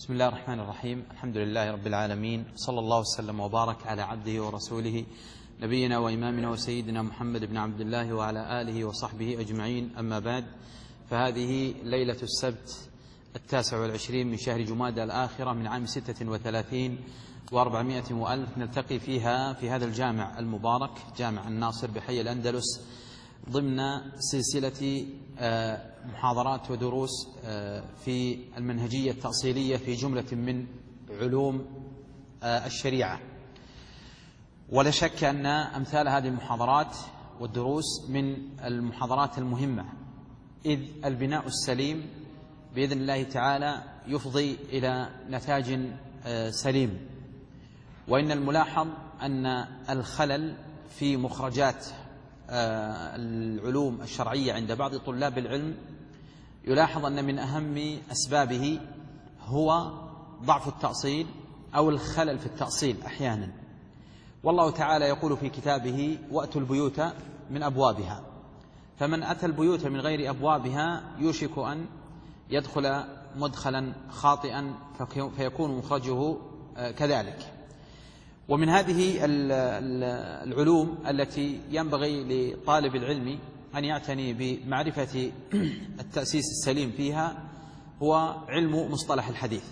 بسم الله الرحمن الرحيم. الحمد لله رب العالمين، صلى الله وسلم وبارك على عبده ورسوله نبينا وإمامنا وسيدنا محمد بن عبد الله وعلى آله وصحبه أجمعين. أما بعد، فهذه ليلة السبت 29 من شهر جمادى الآخرة من عام 36 و400 وألف، نلتقي فيها في هذا الجامع المبارك، جامع الناصر بحي الأندلس، ضمن سلسلة محاضرات ودروس في المنهجية التأصيلية في جملة من علوم الشريعة. ولا شك أن أمثال هذه المحاضرات والدروس من المحاضرات المهمة، إذ البناء السليم بإذن الله تعالى يفضي إلى نتاج سليم. وإن الملاحظ أن الخلل في مخرجات العلوم الشرعية عند بعض طلاب العلم يلاحظ أن من أهم أسبابه هو ضعف التأصيل أو الخلل في التأصيل أحيانا. والله تعالى يقول في كتابه: وأتوا البيوت من أبوابها. فمن أتى البيوت من غير أبوابها يوشك أن يدخل مدخلا خاطئا فيكون مخرجه كذلك. ومن هذه العلوم التي ينبغي لطالب العلم أن يعتني بمعرفة التأسيس السليم فيها هو علم مصطلح الحديث.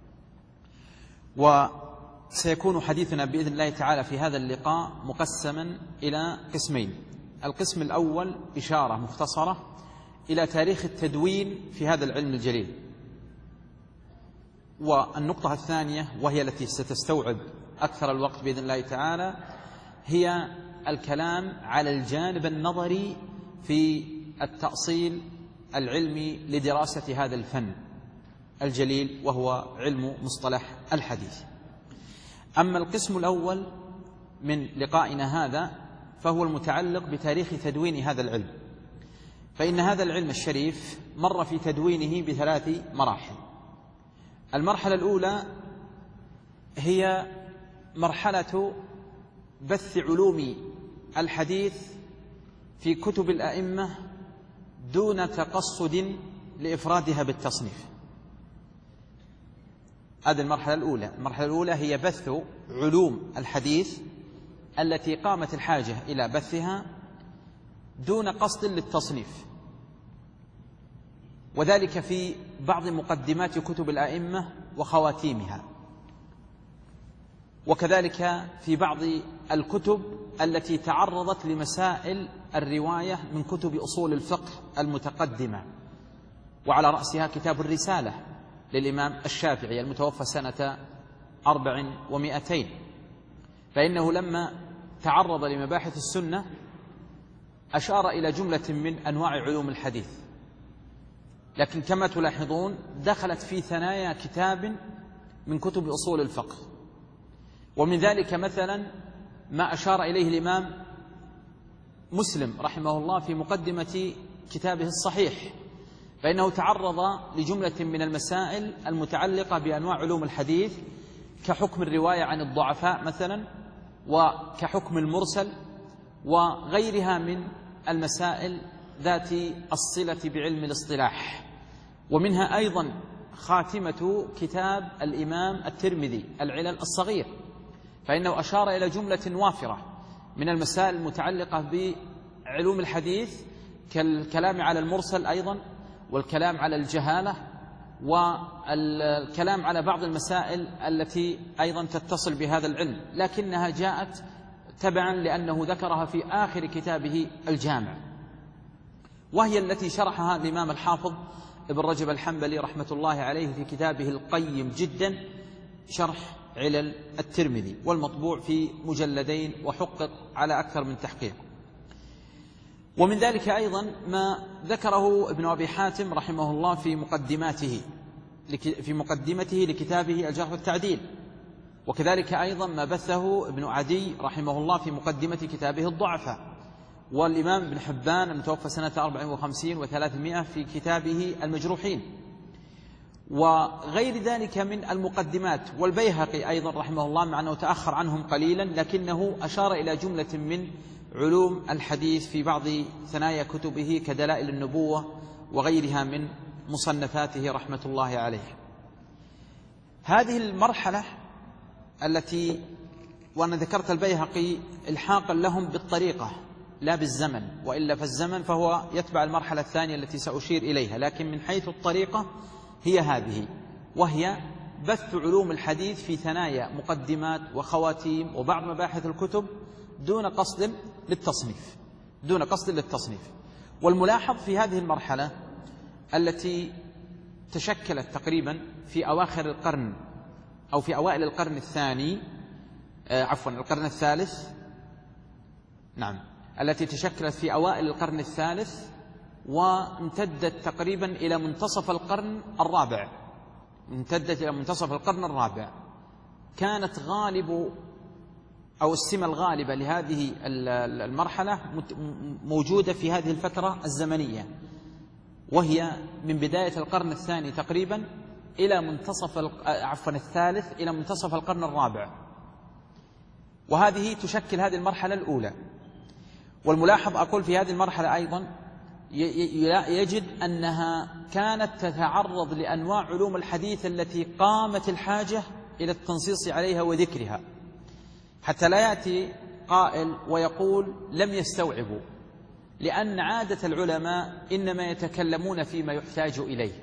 وسيكون حديثنا بإذن الله تعالى في هذا اللقاء مقسما إلى قسمين. القسم الأول إشارة مختصرة إلى تاريخ التدوين في هذا العلم الجليل، والنقطة الثانية وهي التي ستستوعب أكثر الوقت بإذن الله تعالى هي الكلام على الجانب النظري في التأصيل العلمي لدراسة هذا الفن الجليل وهو علم مصطلح الحديث. أما القسم الأول من لقائنا هذا فهو المتعلق بتاريخ تدوين هذا العلم، فإن هذا العلم الشريف مر في تدوينه بثلاث مراحل. المرحلة الأولى هي مرحلة بث علوم الحديث في كتب الأئمة دون تقصد لإفرادها بالتصنيف. هذه المرحلة الأولى. المرحلة الأولى هي بث علوم الحديث التي قامت الحاجة إلى بثها دون قصد للتصنيف، وذلك في بعض مقدمات كتب الأئمة وخواتيمها، وكذلك في بعض الكتب التي تعرضت لمسائل الرواية من كتب أصول الفقه المتقدمة، وعلى رأسها كتاب الرسالة للإمام الشافعي المتوفى سنة 400، فإنه لما تعرض لمباحث السنة أشار إلى جملة من أنواع علوم الحديث، لكن كما تلاحظون دخلت في ثنايا كتاب من كتب أصول الفقه. ومن ذلك مثلا ما أشار إليه الإمام مسلم رحمه الله في مقدمة كتابه الصحيح، فإنه تعرض لجملة من المسائل المتعلقة بأنواع علوم الحديث كحكم الرواية عن الضعفاء مثلا، وكحكم المرسل، وغيرها من المسائل ذات الصلة بعلم الاصطلاح. ومنها أيضا خاتمة كتاب الإمام الترمذي العلل الصغير، فإنه أشار إلى جملة وافرة من المسائل المتعلقة بعلوم الحديث كالكلام على المرسل أيضا، والكلام على الجهالة، والكلام على بعض المسائل التي أيضا تتصل بهذا العلم، لكنها جاءت تبعا لأنه ذكرها في آخر كتابه الجامع، وهي التي شرحها الإمام الحافظ ابن رجب الحنبلي رحمة الله عليه في كتابه القيم جدا شرح علل الترمذي، والمطبوع في مجلدين وحقق على أكثر من تحقيق. ومن ذلك أيضا ما ذكره ابن أبي حاتم رحمه الله في مقدمته لكتابه الجرح والتعديل، وكذلك أيضا ما بثه ابن عدي رحمه الله في مقدمة كتابه الضعفاء، والإمام ابن حبان المتوفى سنة 54 و300 في كتابه المجروحين، وغير ذلك من المقدمات، والبيهقي أيضا رحمه الله مع أنه تأخر عنهم قليلا لكنه أشار إلى جملة من علوم الحديث في بعض ثنايا كتبه كدلائل النبوة وغيرها من مصنفاته رحمة الله عليه. هذه المرحلة التي، وأنا ذكرت البيهقي إلحاقا لهم بالطريقة لا بالزمن، وإلا فالزمن فهو يتبع المرحلة الثانية التي سأشير إليها، لكن من حيث الطريقة هي هذه، وهي بث علوم الحديث في ثنايا مقدمات وخواتيم وبعض مباحث الكتب دون قصد للتصنيف. والملاحظ في هذه المرحلة التي تشكلت تقريبا في أواخر القرن أو في أوائل القرن الثاني، القرن الثالث، نعم، التي تشكلت في أوائل القرن الثالث وامتدت تقريبا إلى منتصف القرن الرابع، كانت غالب أو السمة الغالبة لهذه المرحلة موجودة في هذه الفترة الزمنية، وهي من بداية القرن الثاني تقريبا إلى الثالث إلى منتصف القرن الرابع، وهذه تشكل هذه المرحلة الأولى. والملاحظ أقول في هذه المرحلة أيضا يجد أنها كانت تتعرض لأنواع علوم الحديث التي قامت الحاجة إلى التنصيص عليها وذكرها، حتى لا يأتي قائل ويقول لم يستوعبوا، لأن عادة العلماء إنما يتكلمون فيما يحتاج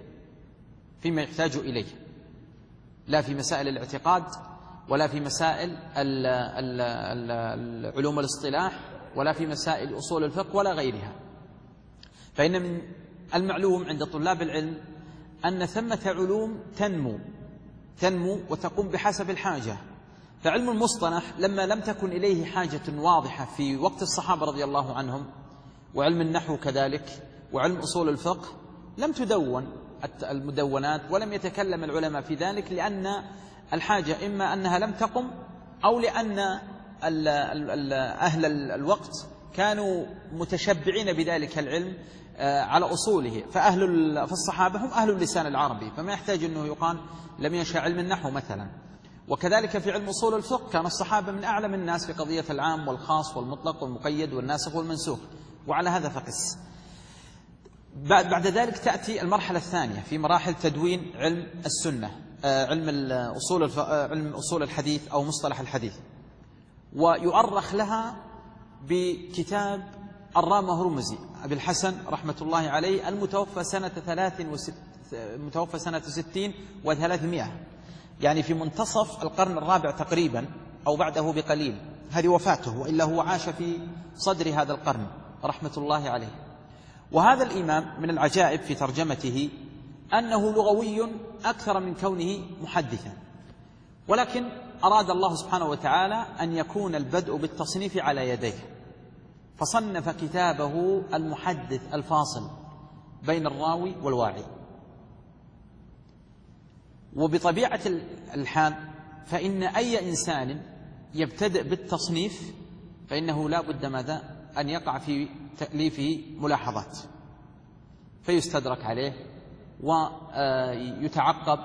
إليه، لا في مسائل الاعتقاد، ولا في مسائل علوم الاصطلاح، ولا في مسائل أصول الفقه ولا غيرها. فإن من المعلوم عند طلاب العلم أن ثمة علوم تنمو وتقوم بحسب الحاجة. فعلم المصطلح لما لم تكن إليه حاجة واضحة في وقت الصحابة رضي الله عنهم، وعلم النحو كذلك، وعلم أصول الفقه، لم تدون المدونات ولم يتكلم العلماء في ذلك، لأن الحاجة إما أنها لم تقم، أو لأن أهل الوقت كانوا متشبعين بذلك العلم على أصوله. فالصحابة هم أهل اللسان العربي، فما يحتاج أنه يقال لم ينشأ علم النحو مثلا. وكذلك في علم أصول الفقه كان الصحابة من أعلم الناس في قضية العام والخاص والمطلق والمقيد والناسخ والمنسوخ، وعلى هذا فقس. بعد ذلك تأتي المرحلة الثانية في مراحل تدوين علم السنة، علم أصول الحديث أو مصطلح الحديث، ويؤرخ لها بكتاب الرامة هرمزي أبي الحسن رحمة الله عليه، المتوفى سنة 60 و300، يعني في منتصف القرن الرابع تقريبا أو بعده بقليل، هذه وفاته، وإلا هو عاش في صدر هذا القرن رحمة الله عليه. وهذا الإمام من العجائب في ترجمته أنه لغوي أكثر من كونه محدثا، ولكن أراد الله سبحانه وتعالى أن يكون البدء بالتصنيف على يديه، فصنف كتابه المحدث الفاصل بين الراوي والواعي. وبطبيعة الحال فإن أي إنسان يبتدئ بالتصنيف فإنه لا بد ماذا أن يقع في تأليفه ملاحظات، فيستدرك عليه ويتعقب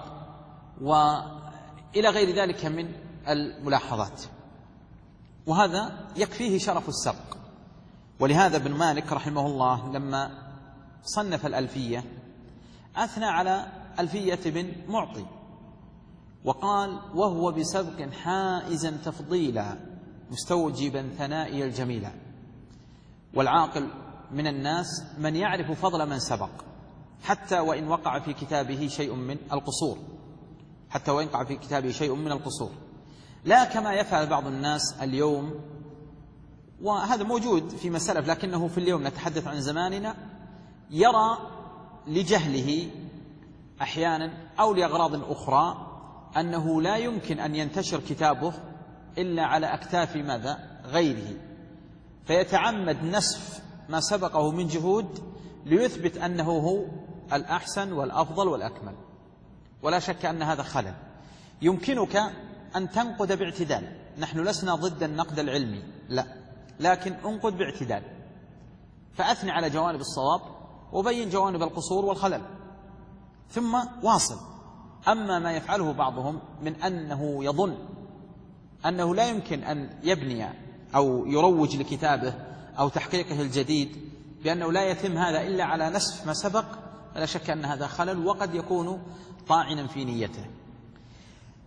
وإلى غير ذلك من الملاحظات، وهذا يكفيه شرف السبق. ولهذا ابن مالك رحمه الله لما صنف الألفية أثنى على ألفية بن معطي وقال: وهو بسبق حائزا تفضيلا مستوجبا ثنائي الجميلة. والعاقل من الناس من يعرف فضل من سبق، حتى وإن وقع في كتابه شيء من القصور، لا كما يفعل بعض الناس اليوم، وهذا موجود في مسلف لكنه في اليوم نتحدث عن زماننا، يرى لجهله أحيانا أو لأغراض أخرى أنه لا يمكن أن ينتشر كتابه إلا على أكتاف غيره، فيتعمد نسف ما سبقه من جهود ليثبت أنه هو الأحسن والأفضل والأكمل. ولا شك أن هذا خلل. يمكنك أن تنقد باعتدال، نحن لسنا ضد النقد العلمي، لا، لكن انقد باعتدال، فأثني على جوانب الصواب وبين جوانب القصور والخلل، ثم واصل. أما ما يفعله بعضهم من أنه يظن أنه لا يمكن أن يبني أو يروج لكتابه أو تحقيقه الجديد بأنه لا يتم هذا إلا على نسف ما سبق، فلا شك أن هذا خلل وقد يكون طاعنا في نيته.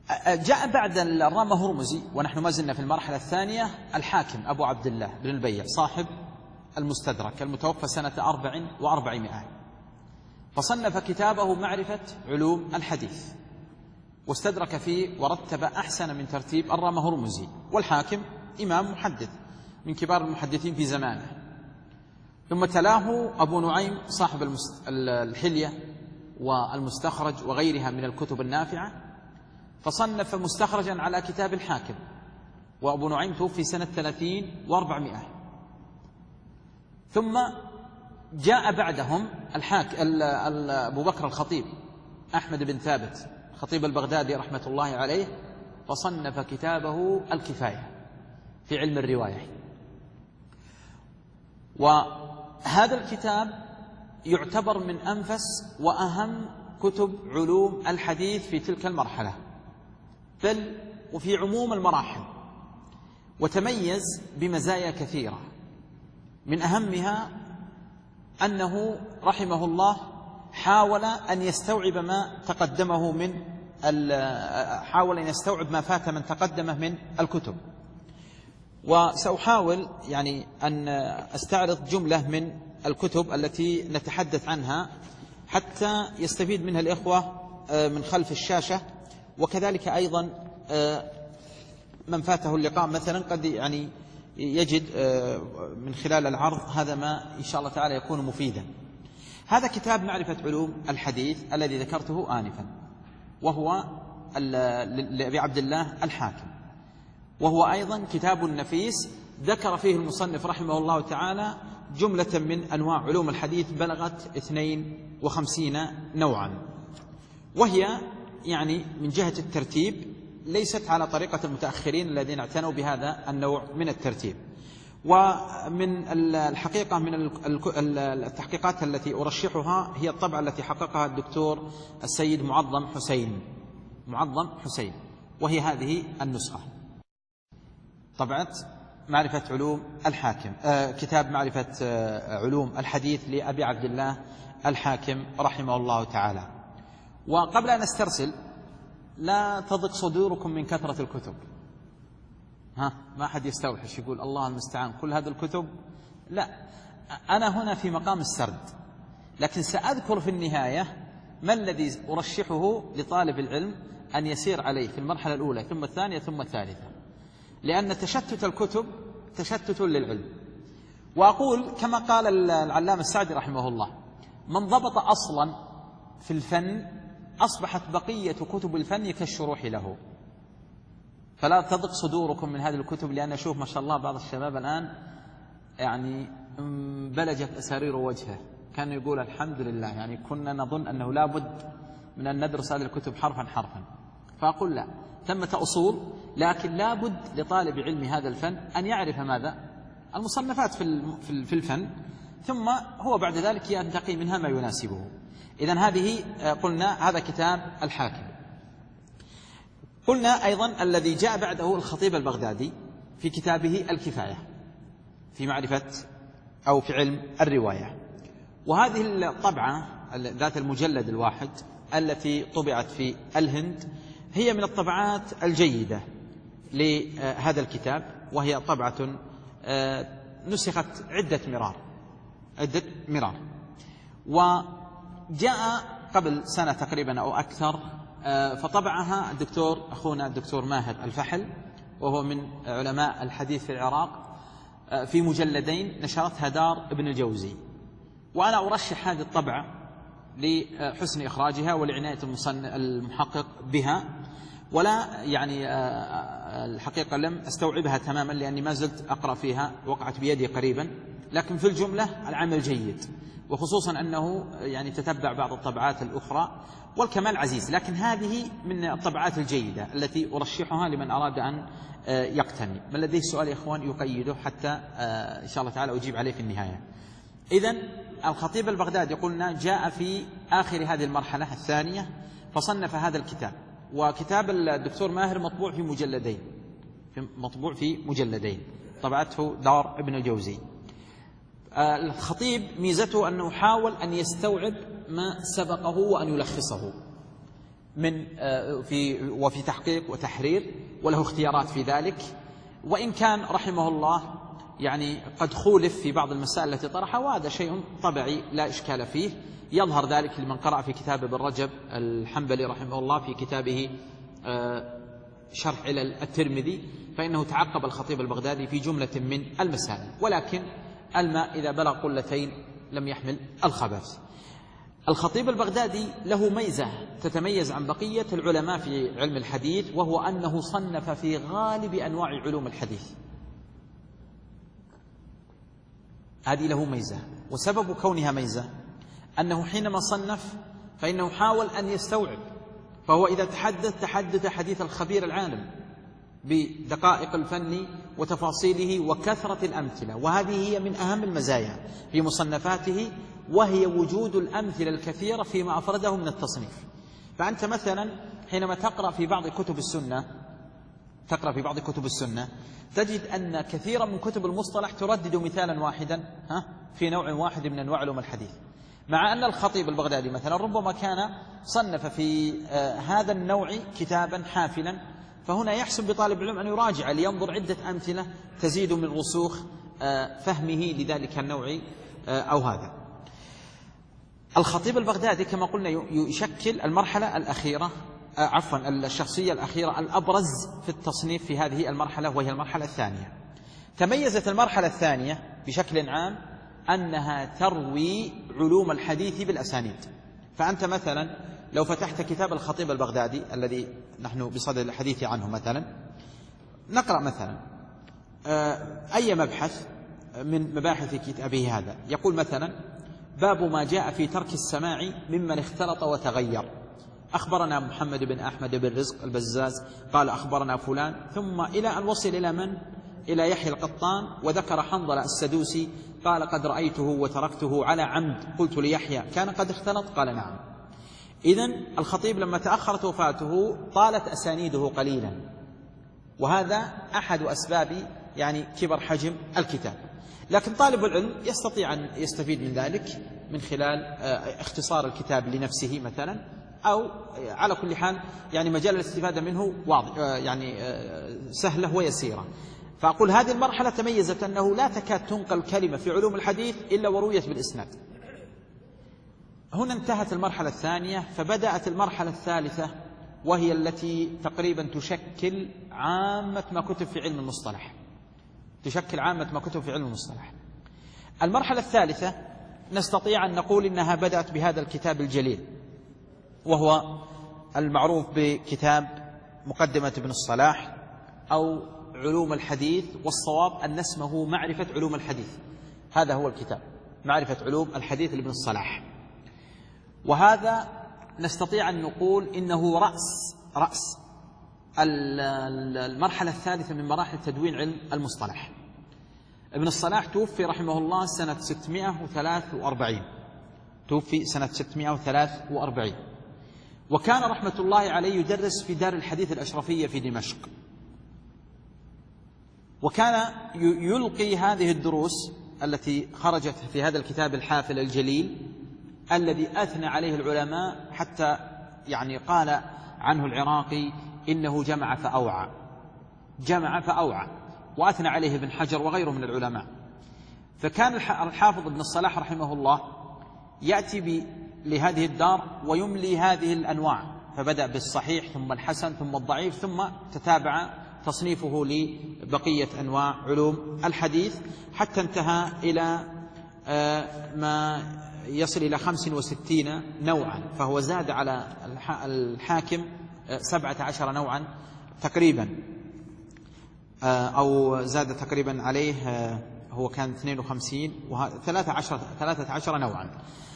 جاء بعد الرامة هرمزي ونحن ما زلنا في المرحلة الثانية الحاكم أبو عبد الله بن البيع صاحب المستدرك المتوفى سنة 400، فصنف كتابه معرفة علوم الحديث، واستدرك فيه ورتب أحسن من ترتيب الرامة هرمزي. والحاكم إمام محدث من كبار المحدثين في زمانه. ثم تلاه أبو نعيم صاحب الحلية والمستخرج وغيرها من الكتب النافعة، فصنف مستخرجا على كتاب الحاكم، وأبو نعيم توفي سنة 30 و400. ثم جاء بعدهم أبو بكر الخطيب أحمد بن ثابت خطيب البغدادي رحمة الله عليه، فصنف كتابه الكفاية في علم الرواية. وهذا الكتاب يعتبر من أنفس وأهم كتب علوم الحديث في تلك المرحلة، بل وفي عموم المراحل، وتميز بمزايا كثيرة. من أهمها أنه رحمه الله حاول أن يستوعب ما تقدمه حاول أن يستوعب ما فات من تقدمه من الكتب. وسأحاول أن أستعرض جملة من الكتب التي نتحدث عنها حتى يستفيد منها الإخوة من خلف الشاشة، وكذلك أيضا من فاته اللقاء مثلا قد يجد من خلال العرض هذا ما إن شاء الله تعالى يكون مفيدا. هذا كتاب معرفة علوم الحديث الذي ذكرته آنفا، وهو لأبي عبد الله الحاكم، وهو أيضا كتاب نفيس ذكر فيه المصنف رحمه الله تعالى جملة من أنواع علوم الحديث بلغت 52 نوعا، وهي من جهة الترتيب ليست على طريقة المتأخرين الذين اعتنوا بهذا النوع من الترتيب. ومن الحقيقة من التحقيقات التي أرشحها هي الطبعة التي حققها الدكتور السيد معظم حسين، وهي هذه النسخة، طبعة معرفة علوم الحاكم، كتاب معرفة علوم الحديث لأبي عبد الله الحاكم رحمه الله تعالى. وقبل أن استرسل، لا تضق صدوركم من كثرة الكتب. ما أحد يستوحش يقول الله المستعان كل هذه الكتب، لا، أنا هنا في مقام السرد، لكن سأذكر في النهاية ما الذي أرشحه لطالب العلم أن يسير عليه في المرحلة الأولى ثم الثانية ثم الثالثة، لأن تشتت الكتب تشتت للعلم. وأقول كما قال العلامة السعدي رحمه الله: من ضبط أصلا في الفن أصبحت بقية كتب الفن كالشروح له. فلا تضق صدوركم من هذه الكتب، لأن أشوف ما شاء الله بعض الشباب الآن بلجت أسارير وجهه، كان يقول الحمد لله، كنا نظن أنه لا بد من أن ندرس هذه الكتب حرفا. فأقول لا، ثمة أصول، لكن لا بد لطالب علم هذا الفن أن يعرف ماذا؟ المصنفات في الفن، ثم هو بعد ذلك ينتقي منها ما يناسبه. إذن هذه قلنا هذا كتاب الحاكم. قلنا أيضا الذي جاء بعده الخطيب البغدادي في كتابه الكفاية في معرفة أو في علم الرواية، وهذه الطبعة ذات المجلد الواحد التي طبعت في الهند هي من الطبعات الجيدة لهذا الكتاب، وهي طبعة نسخت عدة مرار. وجاء قبل سنة تقريبا أو أكثر، فطبعها أخونا الدكتور ماهر الفحل، وهو من علماء الحديث في العراق، في مجلدين نشرتها دار ابن الجوزي. وأنا أرشح هذه الطبعة لحسن إخراجها ولعناية المحقق بها، ولا الحقيقة لم أستوعبها تماما لأني ما زلت أقرأ فيها، وقعت بيدي قريبا، لكن في الجملة العمل جيد، وخصوصا أنه تتبع بعض الطبعات الأخرى، والكمال عزيز. لكن هذه من الطبعات الجيدة التي أرشحها لمن أراد أن يقتني. من لديه سؤال يا إخوان يقيده حتى إن شاء الله تعالى أجيب عليه في النهاية. إذن الخطيب البغدادي قلنا جاء في آخر هذه المرحلة الثانية فصنف هذا الكتاب. وكتاب الدكتور ماهر مطبوع في مجلدين طبعته دار ابن الجوزي. الخطيب ميزته أنه حاول أن يستوعب ما سبقه وأن يلخصه، وفي تحقيق وتحرير، وله اختيارات في ذلك، وإن كان رحمه الله يعني قد خولف في بعض المسائل التي طرحها، وهذا شيء طبيعي لا إشكال فيه. يظهر ذلك لمن قرأ في كتاب ابن رجب الحنبلي رحمه الله في كتابه شرح علل الترمذي، فإنه تعقب الخطيب البغدادي في جملة من المسائل، ولكن الماء إذا بلغ قلتين لم يحمل الخبث. الخطيب البغدادي له ميزة تتميز عن بقية العلماء في علم الحديث، وهو أنه صنف في غالب أنواع علوم الحديث. هذه له ميزة، وسبب كونها ميزة أنه حينما صنف فإنه حاول أن يستوعب، فهو إذا تحدث حديث الخبير العالم بدقائق الفن وتفاصيله وكثرة الأمثلة، وهذه هي من أهم المزايا في مصنفاته، وهي وجود الأمثلة الكثيرة فيما أفرده من التصنيف. فأنت مثلا حينما تقرأ في بعض كتب السنة تجد أن كثيرا من كتب المصطلح تردد مثالا واحدا في نوع واحد من أنواع علوم الحديث، مع أن الخطيب البغدادي مثلا ربما كان صنف في هذا النوع كتابا حافلا، فهنا يحسن بطالب العلم أن يراجع لينظر عدة أمثلة تزيد من رسوخ فهمه لذلك النوع أو هذا. الخطيب البغدادي كما قلنا يشكل المرحلة الأخيرة الشخصية الأخيرة الأبرز في التصنيف في هذه المرحلة، وهي المرحلة الثانية. تميزت المرحلة الثانية بشكل عام أنها تروي علوم الحديث بالأسانيد. فأنت مثلا لو فتحت كتاب الخطيب البغدادي الذي نحن بصدد الحديث عنه، مثلا نقرأ مثلا أي مبحث من مباحث كتابه هذا، يقول مثلا: باب ما جاء في ترك السماع ممن اختلط وتغير. أخبرنا محمد بن أحمد بن رزق البزاز قال أخبرنا فلان، ثم إلى أن وصل إلى من؟ إلى يحيى القطان، وذكر حنظلة السدوسي قال قد رأيته وتركته على عمد. قلت ليحيى: كان قد اختلط؟ قال نعم. إذن الخطيب لما تأخرت وفاته طالت أسانيده قليلا، وهذا أحد أسباب يعني كبر حجم الكتاب. لكن طالب العلم يستطيع أن يستفيد من ذلك من خلال اختصار الكتاب لنفسه مثلا، أو على كل حال يعني مجال الاستفادة منه واضح، يعني سهلة ويسيرة. فأقول هذه المرحلة تميزت أنه لا تكاد تنقل كلمة في علوم الحديث إلا ورويت بالإسناد. هنا انتهت المرحلة الثانية، فبدأت المرحلة الثالثة، وهي التي تقريبا تشكل عامة ما كتب في علم المصطلح. المرحلة الثالثة نستطيع أن نقول إنها بدأت بهذا الكتاب الجليل، وهو المعروف بكتاب مقدمة ابن الصلاح أو علوم الحديث، والصواب أن اسمه معرفة علوم الحديث. هذا هو الكتاب، معرفة علوم الحديث لابن الصلاح. وهذا نستطيع أن نقول إنه رأس المرحلة الثالثة من مراحل تدوين علم المصطلح. ابن الصلاح توفي رحمه الله سنة 643، توفي سنة 643، وكان رحمة الله عليه يدرس في دار الحديث الأشرفية في دمشق، وكان يلقي هذه الدروس التي خرجت في هذا الكتاب الحافل الجليل الذي أثنى عليه العلماء، حتى يعني قال عنه العراقي إنه جمع فأوعى، وأثنى عليه ابن حجر وغيره من العلماء. فكان الحافظ ابن الصلاح رحمه الله يأتي لهذه الدار ويملي هذه الأنواع، فبدأ بالصحيح ثم الحسن ثم الضعيف، ثم تتابع تصنيفه لبقية أنواع علوم الحديث، حتى انتهى إلى ما يصل إلى 65 نوعا، فهو زاد على الحاكم 17 نوعا تقريبا، أو زاد تقريبا عليه، هو كان 52 13 نوعا.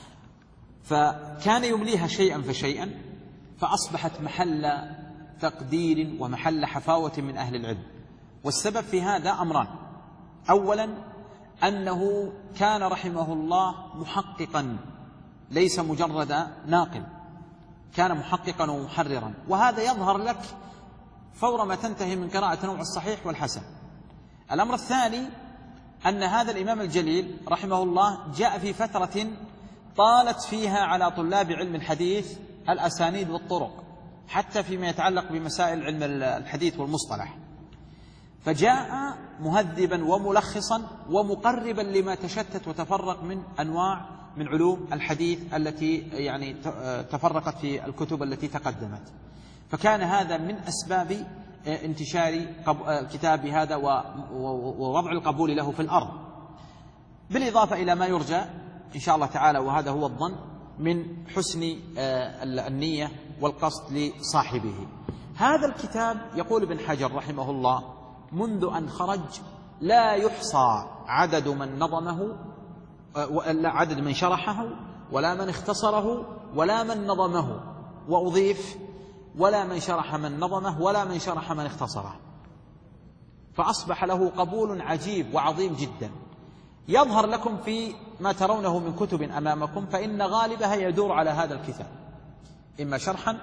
فكان يمليها شيئا فشيئا، فأصبحت محل تقدير ومحل حفاوة من أهل العلم. والسبب في هذا أمران: أولا أنه كان رحمه الله محققا، ليس مجرد ناقل، كان محققا ومحررا، وهذا يظهر لك فور ما تنتهي من قراءة نوع الصحيح والحسن. الأمر الثاني أن هذا الإمام الجليل رحمه الله جاء في فترة طالت فيها على طلاب علم الحديث الأسانيد والطرق، حتى فيما يتعلق بمسائل علم الحديث والمصطلح، فجاء مهذبا وملخصا ومقربا لما تشتت وتفرق من أنواع من علوم الحديث التي يعني تفرقت في الكتب التي تقدمت. فكان هذا من أسباب انتشار كتاب هذا ووضع القبول له في الأرض، بالإضافة إلى ما يرجى إن شاء الله تعالى، وهذا هو الظن، من حسن النية والقصد لصاحبه. هذا الكتاب يقول ابن حجر رحمه الله منذ أن خرج لا يحصى عدد من نظمه، لا عدد من شرحه، ولا من اختصره، ولا من نظمه، وأضيف ولا من شرح من نظمه، ولا من شرح من اختصره، فأصبح له قبول عجيب وعظيم جدا. يظهر لكم في ما ترونه من كتب أمامكم فإن غالبها يدور على هذا الكتاب، إما شرحا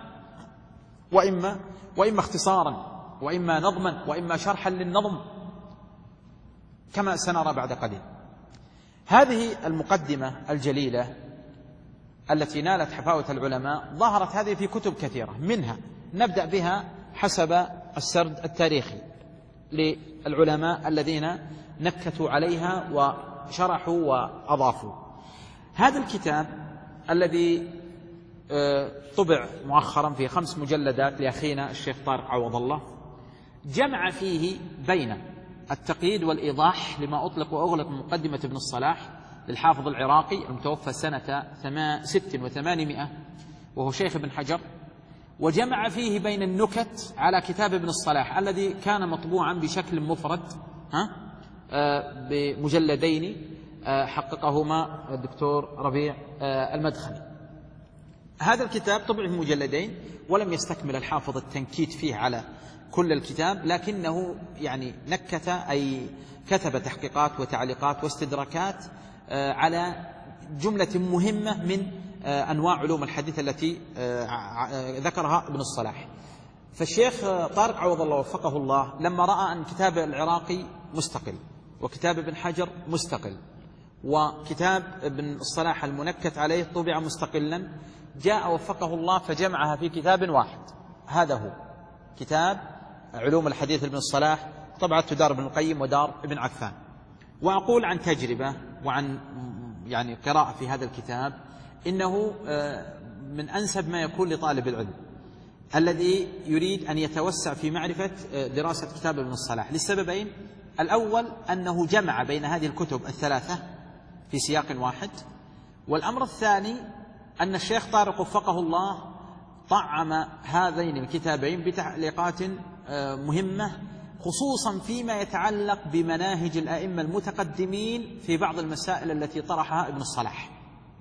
وإما اختصارا، وإما نظما، وإما شرحا للنظم، كما سنرى بعد قليل. هذه المقدمة الجليلة التي نالت حفاوة العلماء ظهرت هذه في كتب كثيرة، منها نبدأ بها حسب السرد التاريخي للعلماء الذين نكتوا عليها وشرحوا وأضافوا. هذا الكتاب الذي طبع مؤخرا في 5 مجلدات لأخينا الشيخ طارق عوض الله، جمع فيه بين التقييد والإيضاح لما أطلق وأغلق من مقدمة ابن الصلاح للحافظ العراقي المتوفى سنة 86 وهو شيخ ابن حجر، وجمع فيه بين النكت على كتاب ابن الصلاح الذي كان مطبوعا بشكل مفرد بمجلدين حققهما الدكتور ربيع المدخلي. هذا الكتاب طبع في مجلدين، ولم يستكمل الحافظ التنكيت فيه على كل الكتاب، لكنه يعني نكت أي كتب تحقيقات وتعليقات واستدراكات على جملة مهمة من أنواع علوم الحديث التي ذكرها ابن الصلاح. فالشيخ طارق عوض الله وفقه الله لما رأى أن كتاب العراقي مستقل، وكتاب ابن حجر مستقل، وكتاب ابن الصلاح المنكت عليه طبع مستقلا، جاء وفقه الله فجمعها في كتاب واحد. هذا هو كتاب علوم الحديث ابن الصلاح، طبعة دار ابن القيم ودار ابن عفان. وأقول عن تجربة وعن يعني قراءة في هذا الكتاب إنه من أنسب ما يكون لطالب العلم الذي يريد أن يتوسع في معرفة دراسة كتاب ابن الصلاح، لسببين: الأول أنه جمع بين هذه الكتب الثلاثة في سياق واحد، والأمر الثاني أن الشيخ طارق وفقه الله طعم هذين الكتابين بتعليقات مهمة، خصوصا فيما يتعلق بمناهج الأئمة المتقدمين في بعض المسائل التي طرحها ابن الصلاح،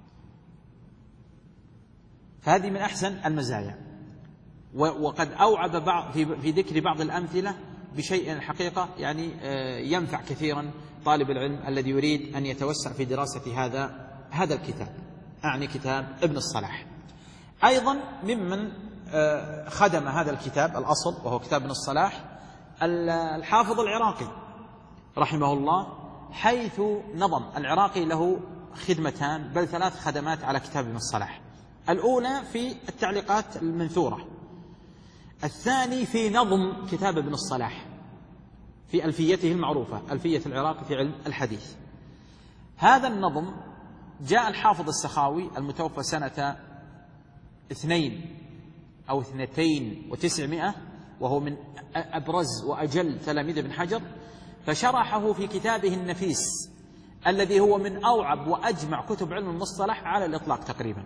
فهذه من أحسن المزايا. وقد أوعب في ذكر بعض الأمثلة بشيء الحقيقة يعني ينفع كثيرا طالب العلم الذي يريد أن يتوسع في دراسة هذا الكتاب، أعني كتاب ابن الصلاح. أيضا ممن خدم هذا الكتاب الأصل وهو كتاب ابن الصلاح الحافظ العراقي رحمه الله، حيث نظم العراقي له خدمتان بل 3 خدمات على كتاب ابن الصلاح: الأولى في التعليقات المنثورة، الثاني في نظم كتاب ابن الصلاح في ألفيته المعروفة، ألفية العراقي في علم الحديث. هذا النظم جاء الحافظ السخاوي المتوفى سنة 2 أو 200 وهو من أبرز وأجل تلاميذ ابن حجر، فشرحه في كتابه النفيس الذي هو من أوعب وأجمع كتب علم المصطلح على الإطلاق تقريبا،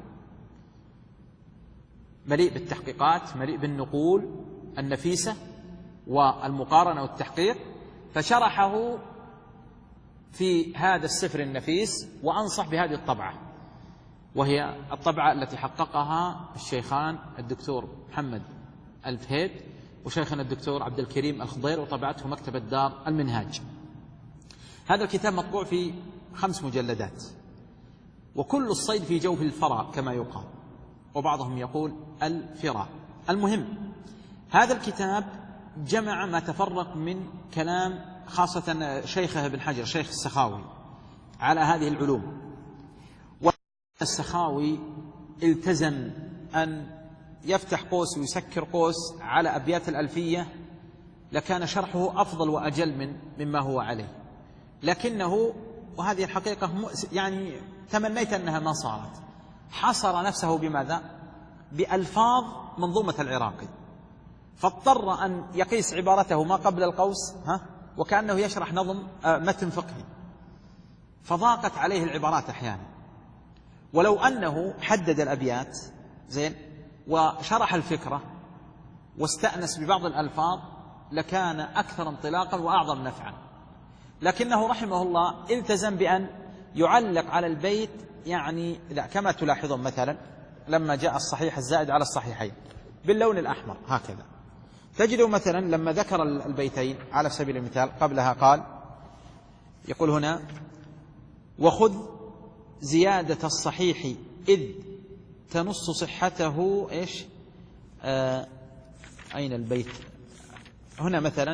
مليء بالتحقيقات، مليء بالنقول النفيسة والمقارنة والتحقيق، فشرحه في هذا السفر النفيس. وأنصح بهذه الطبعة، وهي الطبعة التي حققها الشيخان الدكتور محمد الفهيد وشيخنا الدكتور عبد الكريم الخضير، وطبعته مكتبة دار المنهاج. هذا الكتاب مطبوع في 5 مجلدات، وكل الصيد في جوف الفرا كما يقال، وبعضهم يقول الفرا. المهم هذا الكتاب جمع ما تفرق من كلام خاصة شيخه ابن حجر شيخ السخاوي على هذه العلوم. والسخاوي التزم أن يفتح قوس ويسكر قوس على أبيات الألفية لكان شرحه أفضل وأجل مما هو عليه، لكنه، وهذه الحقيقة يعني تمنيت أنها ما صارت، حصر نفسه بماذا؟ بألفاظ منظومة العراقي، فاضطر أن يقيس عبارته ما قبل القوس وكأنه يشرح نظم متن فقهي، فضاقت عليه العبارات أحيانا. ولو أنه حدد الأبيات زين وشرح الفكرة واستأنس ببعض الألفاظ لكان أكثر انطلاقا وأعظم نفعا، لكنه رحمه الله التزم بأن يعلق على البيت، يعني كما تلاحظون مثلا لما جاء الصحيح الزائد على الصحيحين باللون الأحمر هكذا، تجدوا مثلا لما ذكر البيتين على سبيل المثال قبلها قال، يقول هنا: وخذ زيادة الصحيح إذ تنص صحته. إيش أين البيت هنا مثلا؟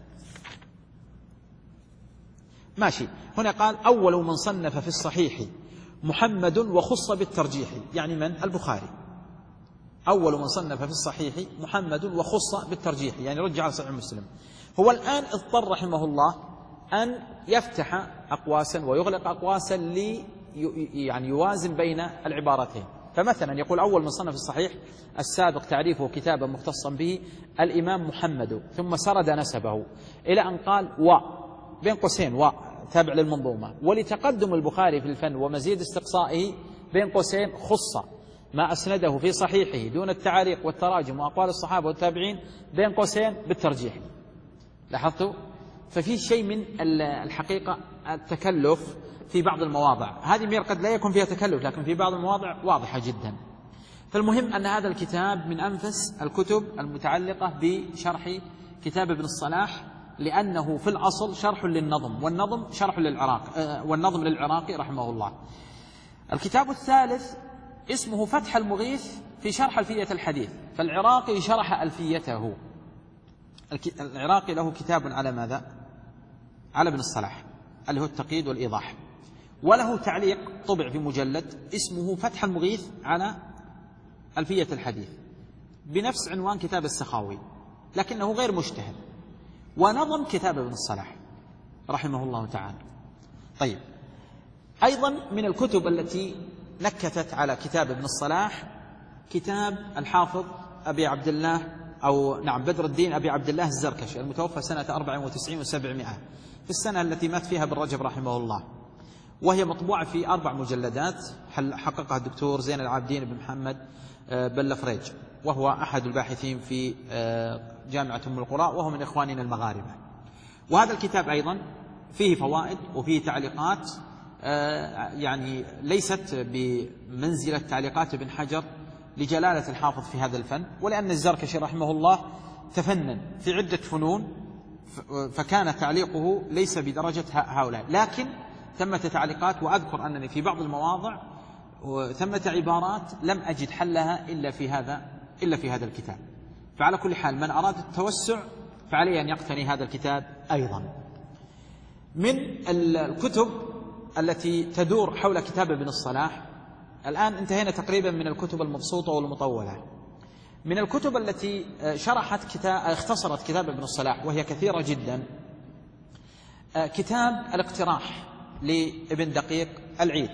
ماشي، هنا قال: أول من صنف في الصحيح محمد وخص بالترجيح، يعني من؟ البخاري. أول من صنف في الصحيح محمد وخص بالترجيح، يعني رجع على صحيح مسلم. هو الآن اضطر رحمه الله أن يفتح أقواسا ويغلق أقواسا يعني يوازن بين العبارتين. فمثلا يقول: أول من صنف في الصحيح السابق تعريفه كتابا مختصا به الإمام محمد، ثم سرد نسبه إلى أن قال: بين قوسين تابع للمنظومة، ولتقدم البخاري في الفن ومزيد استقصائه بين قوسين خص ما أسنده في صحيحه دون التعاليق والتراجم وأقوال الصحابة والتابعين بين قوسين بالترجيح. لاحظتوا؟ ففي شيء من الحقيقة التكلف في بعض المواضع، هذه قد لا يكون فيها تكلف، لكن في بعض المواضع واضحة جدا. فالمهم أن هذا الكتاب من أنفس الكتب المتعلقة بشرح كتاب ابن الصلاح، لأنه في الأصل شرح للنظم، والنظم شرح والنظم للعراقي رحمه الله. الكتاب الثالث اسمه فتح المغيث في شرح ألفية الحديث، فالعراقي شرح ألفيته. العراقي له كتاب على ماذا؟ على ابن الصلاح اللي هو التقييد والإيضاح، وله تعليق طبع في مجلد اسمه فتح المغيث على ألفية الحديث بنفس عنوان كتاب السخاوي، لكنه غير مشتهر، ونظم كتاب ابن الصلاح رحمه الله تعالى. طيب، أيضا من الكتب التي نكتت على كتاب ابن الصلاح كتاب الحافظ أبي عبد الله بدر الدين أبي عبد الله الزركشي، المتوفى سنة 94 و700 في السنة التي مات فيها ابن رجب رحمه الله، وهي مطبوعة في 4 مجلدات حققها الدكتور زين العابدين بن محمد بلفريج، وهو أحد الباحثين في جامعة أم القرى، وهو من إخواننا المغاربة. وهذا الكتاب أيضا فيه فوائد وفيه تعليقات يعني ليست بمنزلة تعليقات ابن حجر لجلالة الحافظ في هذا الفن، ولأن الزركشي رحمه الله تفنن في عدة فنون، فكان تعليقه ليس بدرجة هؤلاء، لكن ثمة تعليقات، وأذكر أنني في بعض المواضع ثمة عبارات لم أجد حلها إلا في هذا الكتاب. فعلى كل حال من أراد التوسع فعليه أن يقتني هذا الكتاب. أيضا من الكتب التي تدور حول كتاب ابن الصلاح، الآن انتهينا تقريبا من الكتب المبسوطة والمطولة. من الكتب التي اختصرت كتاب ابن الصلاح وهي كثيرة جدا، كتاب الاقتراح لابن دقيق العيد،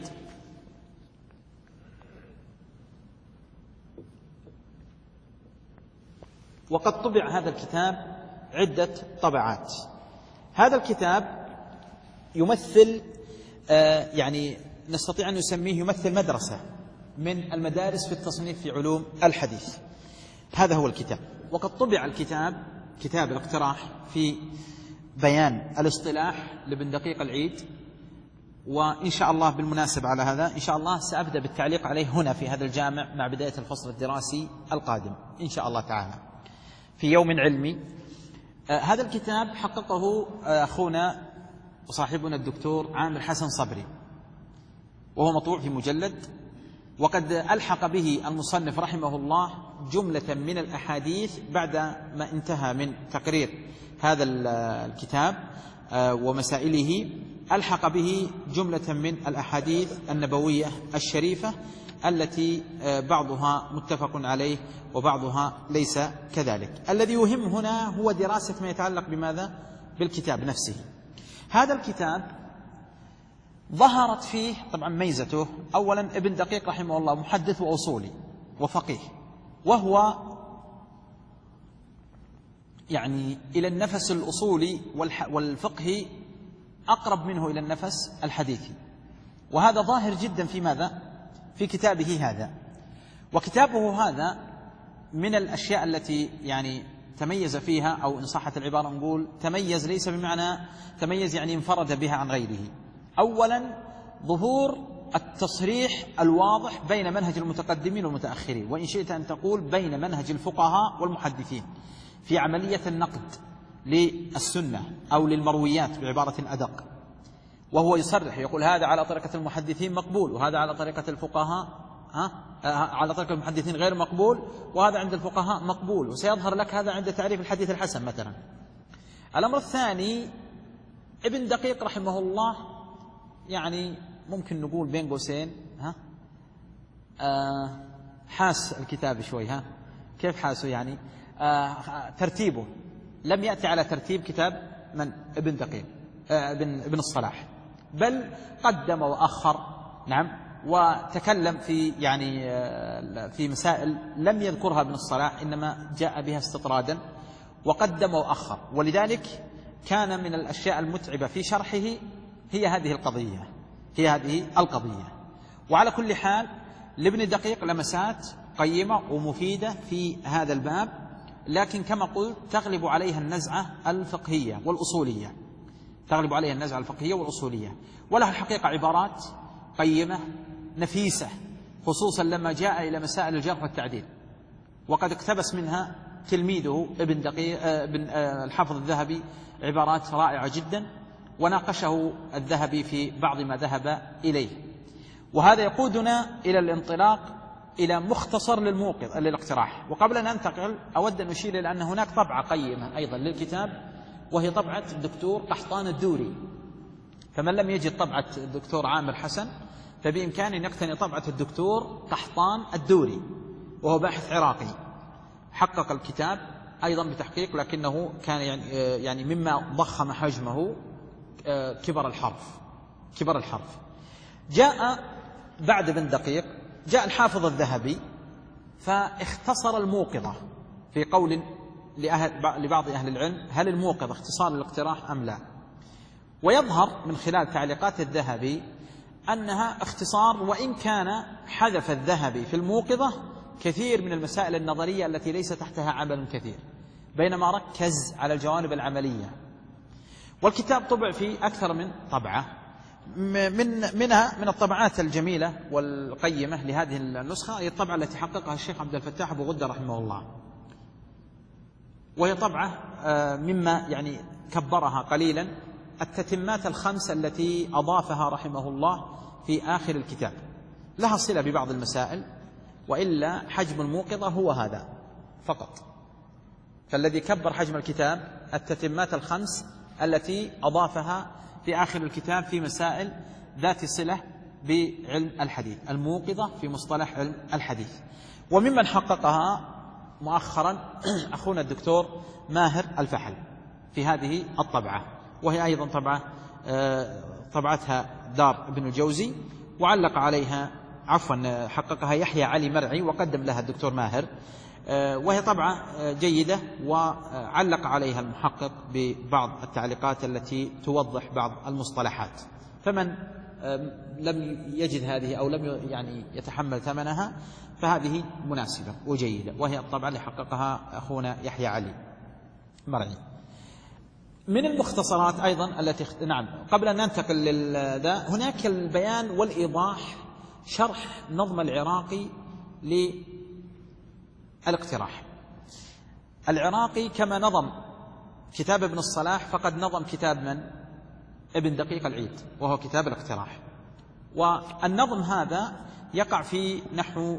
وقد طبع هذا الكتاب عدة طبعات. هذا الكتاب يمثل يعني نستطيع أن نسميه يمثل مدرسة من المدارس في التصنيف في علوم الحديث. هذا هو الكتاب، وقد طبع الكتاب كتاب الاقتراح في بيان الاصطلاح لابن دقيق العيد، وإن شاء الله بالمناسبة على هذا إن شاء الله سأبدأ بالتعليق عليه هنا في هذا الجامع مع بداية الفصل الدراسي القادم إن شاء الله تعالى في يوم علمي. هذا الكتاب حققه أخونا وصاحبنا الدكتور عامر حسن صبري، وهو مطبوع في مجلد، وقد ألحق به المصنف رحمه الله جملة من الأحاديث بعد ما انتهى من تقرير هذا الكتاب ومسائله، ألحق به جملة من الأحاديث النبوية الشريفة التي بعضها متفق عليه وبعضها ليس كذلك. الذي يهم هنا هو دراسة ما يتعلق بماذا؟ بالكتاب نفسه. هذا الكتاب ظهرت فيه طبعا ميزته، أولا ابن دقيق رحمه الله محدث وأصولي وفقيه، وهو يعني إلى النفس الأصولي والفقهي أقرب منه إلى النفس الحديثي، وهذا ظاهر جدا في ماذا؟ في كتابه هذا. وكتابه هذا من الأشياء التي يعني تميز فيها، أو إن صحت العبارة نقول تميز، ليس بمعنى تميز يعني انفرد بها عن غيره. أولا ظهور التصريح الواضح بين منهج المتقدمين والمتأخرين، وإن شئت أن تقول بين منهج الفقهاء والمحدثين في عملية النقد للسنة أو للمرويات بعبارة أدق. وهو يصرح يقول هذا على طريقة المحدثين مقبول، وهذا على طريقة الفقهاء على طريقة المحدثين غير مقبول، وهذا عند الفقهاء مقبول، وسيظهر لك هذا عند تعريف الحديث الحسن مثلا. الأمر الثاني، ابن دقيق رحمه الله يعني ممكن نقول بين قوسين حاس الكتاب شوي. كيف حاسه؟ يعني ترتيبه لم يأتي على ترتيب كتاب من ابن دقيق ابن الصلاح، بل قدم وأخر، نعم، وتكلم في يعني في مسائل لم يذكرها ابن الصلاح، إنما جاء بها استطرادا وقدم وأخر. ولذلك كان من الأشياء المتعبة في شرحه هي هذه القضية. وعلى كل حال لابن دقيق لمسات قيمة ومفيدة في هذا الباب، لكن كما قلت تغلب عليها النزعة الفقهية والأصولية، ولها الحقيقة عبارات قيمة نفيسة، خصوصا لما جاء إلى مسائل الجرح والتعديل، وقد اقتبس منها تلميذه ابن دقيق الحافظ الذهبي عبارات رائعة جدا، وناقشه الذهبي في بعض ما ذهب إليه. وهذا يقودنا إلى الانطلاق إلى مختصر للاقتراح. وقبل أن ننتقل أود أن أشير إلى أن هناك طبعة قيمة أيضا للكتاب، وهي طبعة الدكتور قحطان الدوري. فمن لم يجد طبعة الدكتور عامر حسن فبإمكانه أن يقتني طبعة الدكتور قحطان الدوري، وهو باحث عراقي حقق الكتاب أيضا بتحقيق، لكنه كان يعني مما ضخم حجمه كبر الحرف. جاء بعد ابن دقيق جاء الحافظ الذهبي فاختصر الموقظة في قول لبعض أهل العلم هل الموقظة اختصار للاقتراح أم لا؟ ويظهر من خلال تعليقات الذهبي أنها اختصار، وإن كان حذف الذهبي في الموقظة كثير من المسائل النظرية التي ليس تحتها عمل كثير، بينما ركز على الجوانب العملية. والكتاب طبع في أكثر من طبعة، من الطبعات الجميلة والقيمة لهذه النسخة هي الطبعة التي حققها الشيخ عبد الفتاح أبو غدة رحمه الله، وهي طبعة مما يعني كبرها قليلا التتمات الخمس التي أضافها رحمه الله في آخر الكتاب، لها صلة ببعض المسائل، وإلا حجم الموقظة هو هذا فقط. فالذي كبر حجم الكتاب التتمات الخمس التي أضافها في آخر الكتاب في مسائل ذات صلة بعلم الحديث، الموقظة في مصطلح علم الحديث. وممن حققها مؤخرا أخونا الدكتور ماهر الفحل في هذه الطبعة، وهي أيضا طبعتها دار ابن الجوزي، وعلق عليها حققها يحيى علي مرعي وقدم لها الدكتور ماهر، وهي طبعة جيدة، وعلق عليها المحقق ببعض التعليقات التي توضح بعض المصطلحات. فمن لم يجد هذه أو لم يعني يتحمل ثمنها فهذه مناسبة وجيدة، وهي الطبعة اللي حققها أخونا يحيى علي مرعي. من المختصرات أيضا التي نعم قبل أن ننتقل للذا، هناك البيان والإيضاح شرح نظم العراقي للاقتراح. العراقي كما نظم كتاب ابن الصلاح فقد نظم كتاب من؟ ابن دقيق العيد، وهو كتاب الاقتراح. والنظم هذا يقع في نحو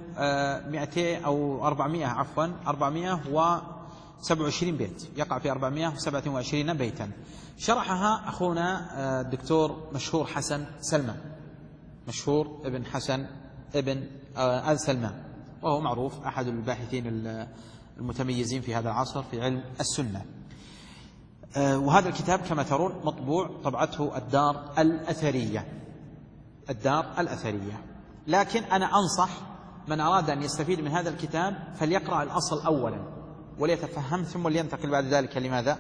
427 بيت، يقع في 427 بيتا. شرحها أخونا الدكتور مشهور حسن سلمان، مشهور ابن حسن ابن آل سلمان، وهو معروف أحد الباحثين المتميزين في هذا العصر في علم السنة. وهذا الكتاب كما ترون مطبوع، طبعته الدار الأثرية. لكن أنا أنصح من أراد أن يستفيد من هذا الكتاب فليقرأ الأصل أولا وليتفهم، ثم لينتقل بعد ذلك لماذا؟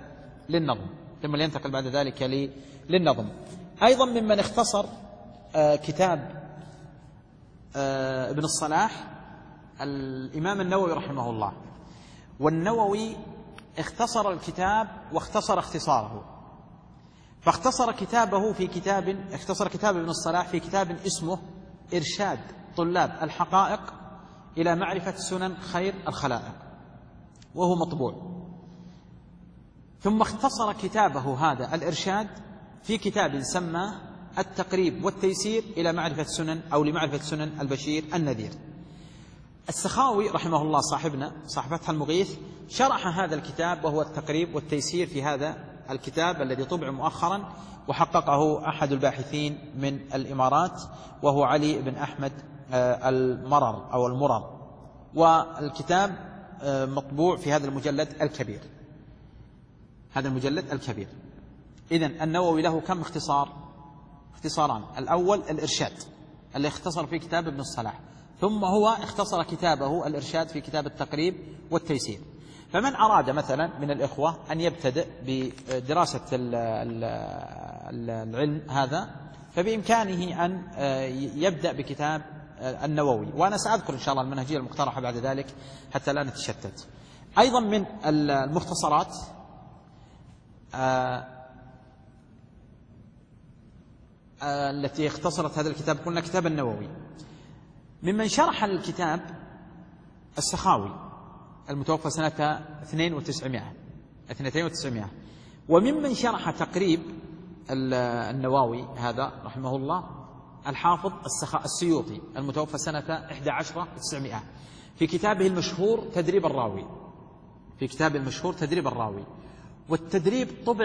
للنظم. أيضا ممن اختصر كتاب ابن الصلاح الإمام النووي رحمه الله. والنووي اختصر الكتاب واختصر اختصاره، فاختصر كتاب ابن الصلاح في كتاب اسمه إرشاد طلاب الحقائق إلى معرفة سنن خير الخلائق، وهو مطبوع. ثم اختصر كتابه هذا الإرشاد في كتاب سماه التقريب والتيسير إلى معرفة سنن أو لمعرفة سنن البشير النذير. السخاوي رحمه الله صاحب فتح المغيث شرح هذا الكتاب وهو التقريب والتيسير في هذا الكتاب الذي طبع مؤخرا وحققه أحد الباحثين من الإمارات، وهو علي بن أحمد المرر، والكتاب مطبوع في هذا المجلد الكبير. إذن النووي له كم اختصاران. الأول الإرشاد اللي اختصر في كتاب ابن الصلاح، ثم هو اختصر كتابه الإرشاد في كتاب التقريب والتيسير. فمن أراد مثلا من الإخوة أن يبتدئ بدراسة العلم هذا فبإمكانه أن يبدأ بكتاب النووي، وأنا سأذكر إن شاء الله المنهجية المقترحة بعد ذلك حتى لا نتشتت. أيضا من المختصرات التي اختصرت هذا الكتاب قلنا كتاب النووي. ممن شرح الكتاب السخاوي المتوفى سنة 9200، وممن شرح تقريب النووي هذا رحمه الله الحافظ السيوطي المتوفى سنة 11,900 في كتابه المشهور تدريب الراوي. والتدريب طبع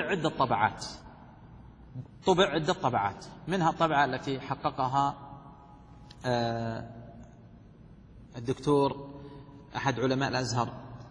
عدة طبعات، منها الطبعة التي حققها الدكتور أحد علماء الأزهر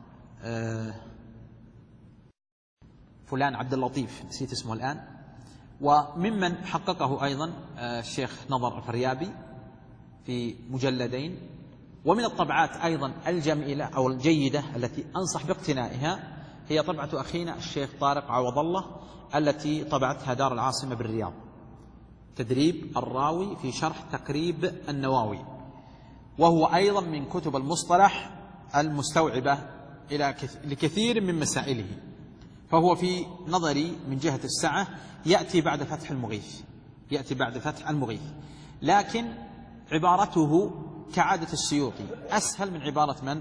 فلان عبد اللطيف، نسيت اسمه الآن. وممن حققه أيضا الشيخ نظر الفريابي في مجلدين. ومن الطبعات أيضا الجميلة أو الجيدة التي أنصح باقتنائها هي طبعة أخينا الشيخ طارق عوض الله التي طبعتها دار العاصمة بالرياض، تدريب الراوي في شرح تقريب النووي، وهو أيضا من كتب المصطلح المستوعبة لكثير من مسائله، فهو في نظري من جهة السعة يأتي بعد فتح المغيث، لكن عبارته كعادة السيوطي أسهل من عبارة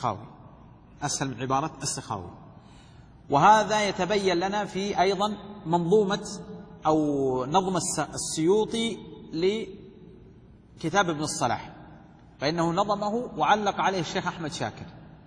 السخاوي. وهذا يتبين لنا في أيضا منظومة أو نظم السيوطي لكتاب ابن الصلاح، فإنه نظمه وعلق عليه الشيخ أحمد شاكر،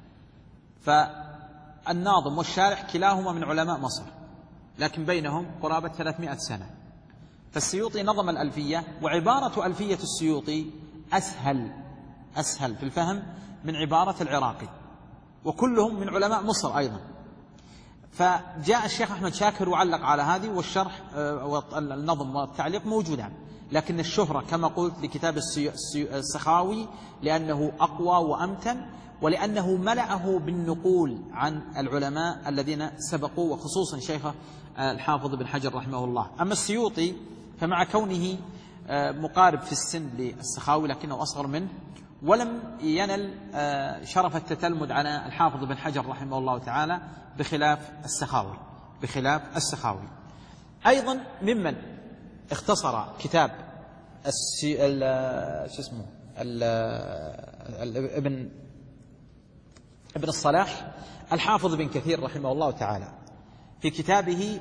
فالناظم والشارح كلاهما من علماء مصر، لكن بينهم قرابة 300 سنة. فالسيوطي نظم الألفية، وعبارة ألفية السيوطي أسهل في الفهم من عبارة العراقي، وكلهم من علماء مصر أيضا. فجاء الشيخ أحمد شاكر وعلق على هذه، والشرح والنظم والتعليق موجودان، لكن الشهرة كما قلت لكتاب السخاوي لأنه أقوى وأمتن، ولأنه ملأه بالنقول عن العلماء الذين سبقوا، وخصوصا شيخه الحافظ بن حجر رحمه الله. أما السيوطي فمع كونه مقارب في السن للسخاوي لكنه أصغر منه، ولم ينل شرف التتلمذ على الحافظ بن حجر رحمه الله تعالى بخلاف السخاوي. أيضا ممن اختصر كتاب ابن الصلاح الحافظ بن كثير رحمه الله تعالى في كتابه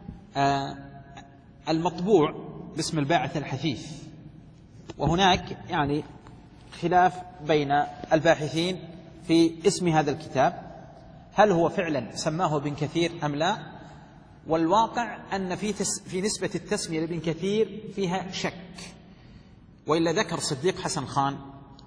المطبوع باسم الباعث الحثيث. وهناك يعني خلاف بين الباحثين في اسم هذا الكتاب، هل هو فعلا سماه ابن كثير أم لا؟ والواقع أن في نسبة التسمية لابن كثير فيها شك، وإلا ذكر صديق حسن خان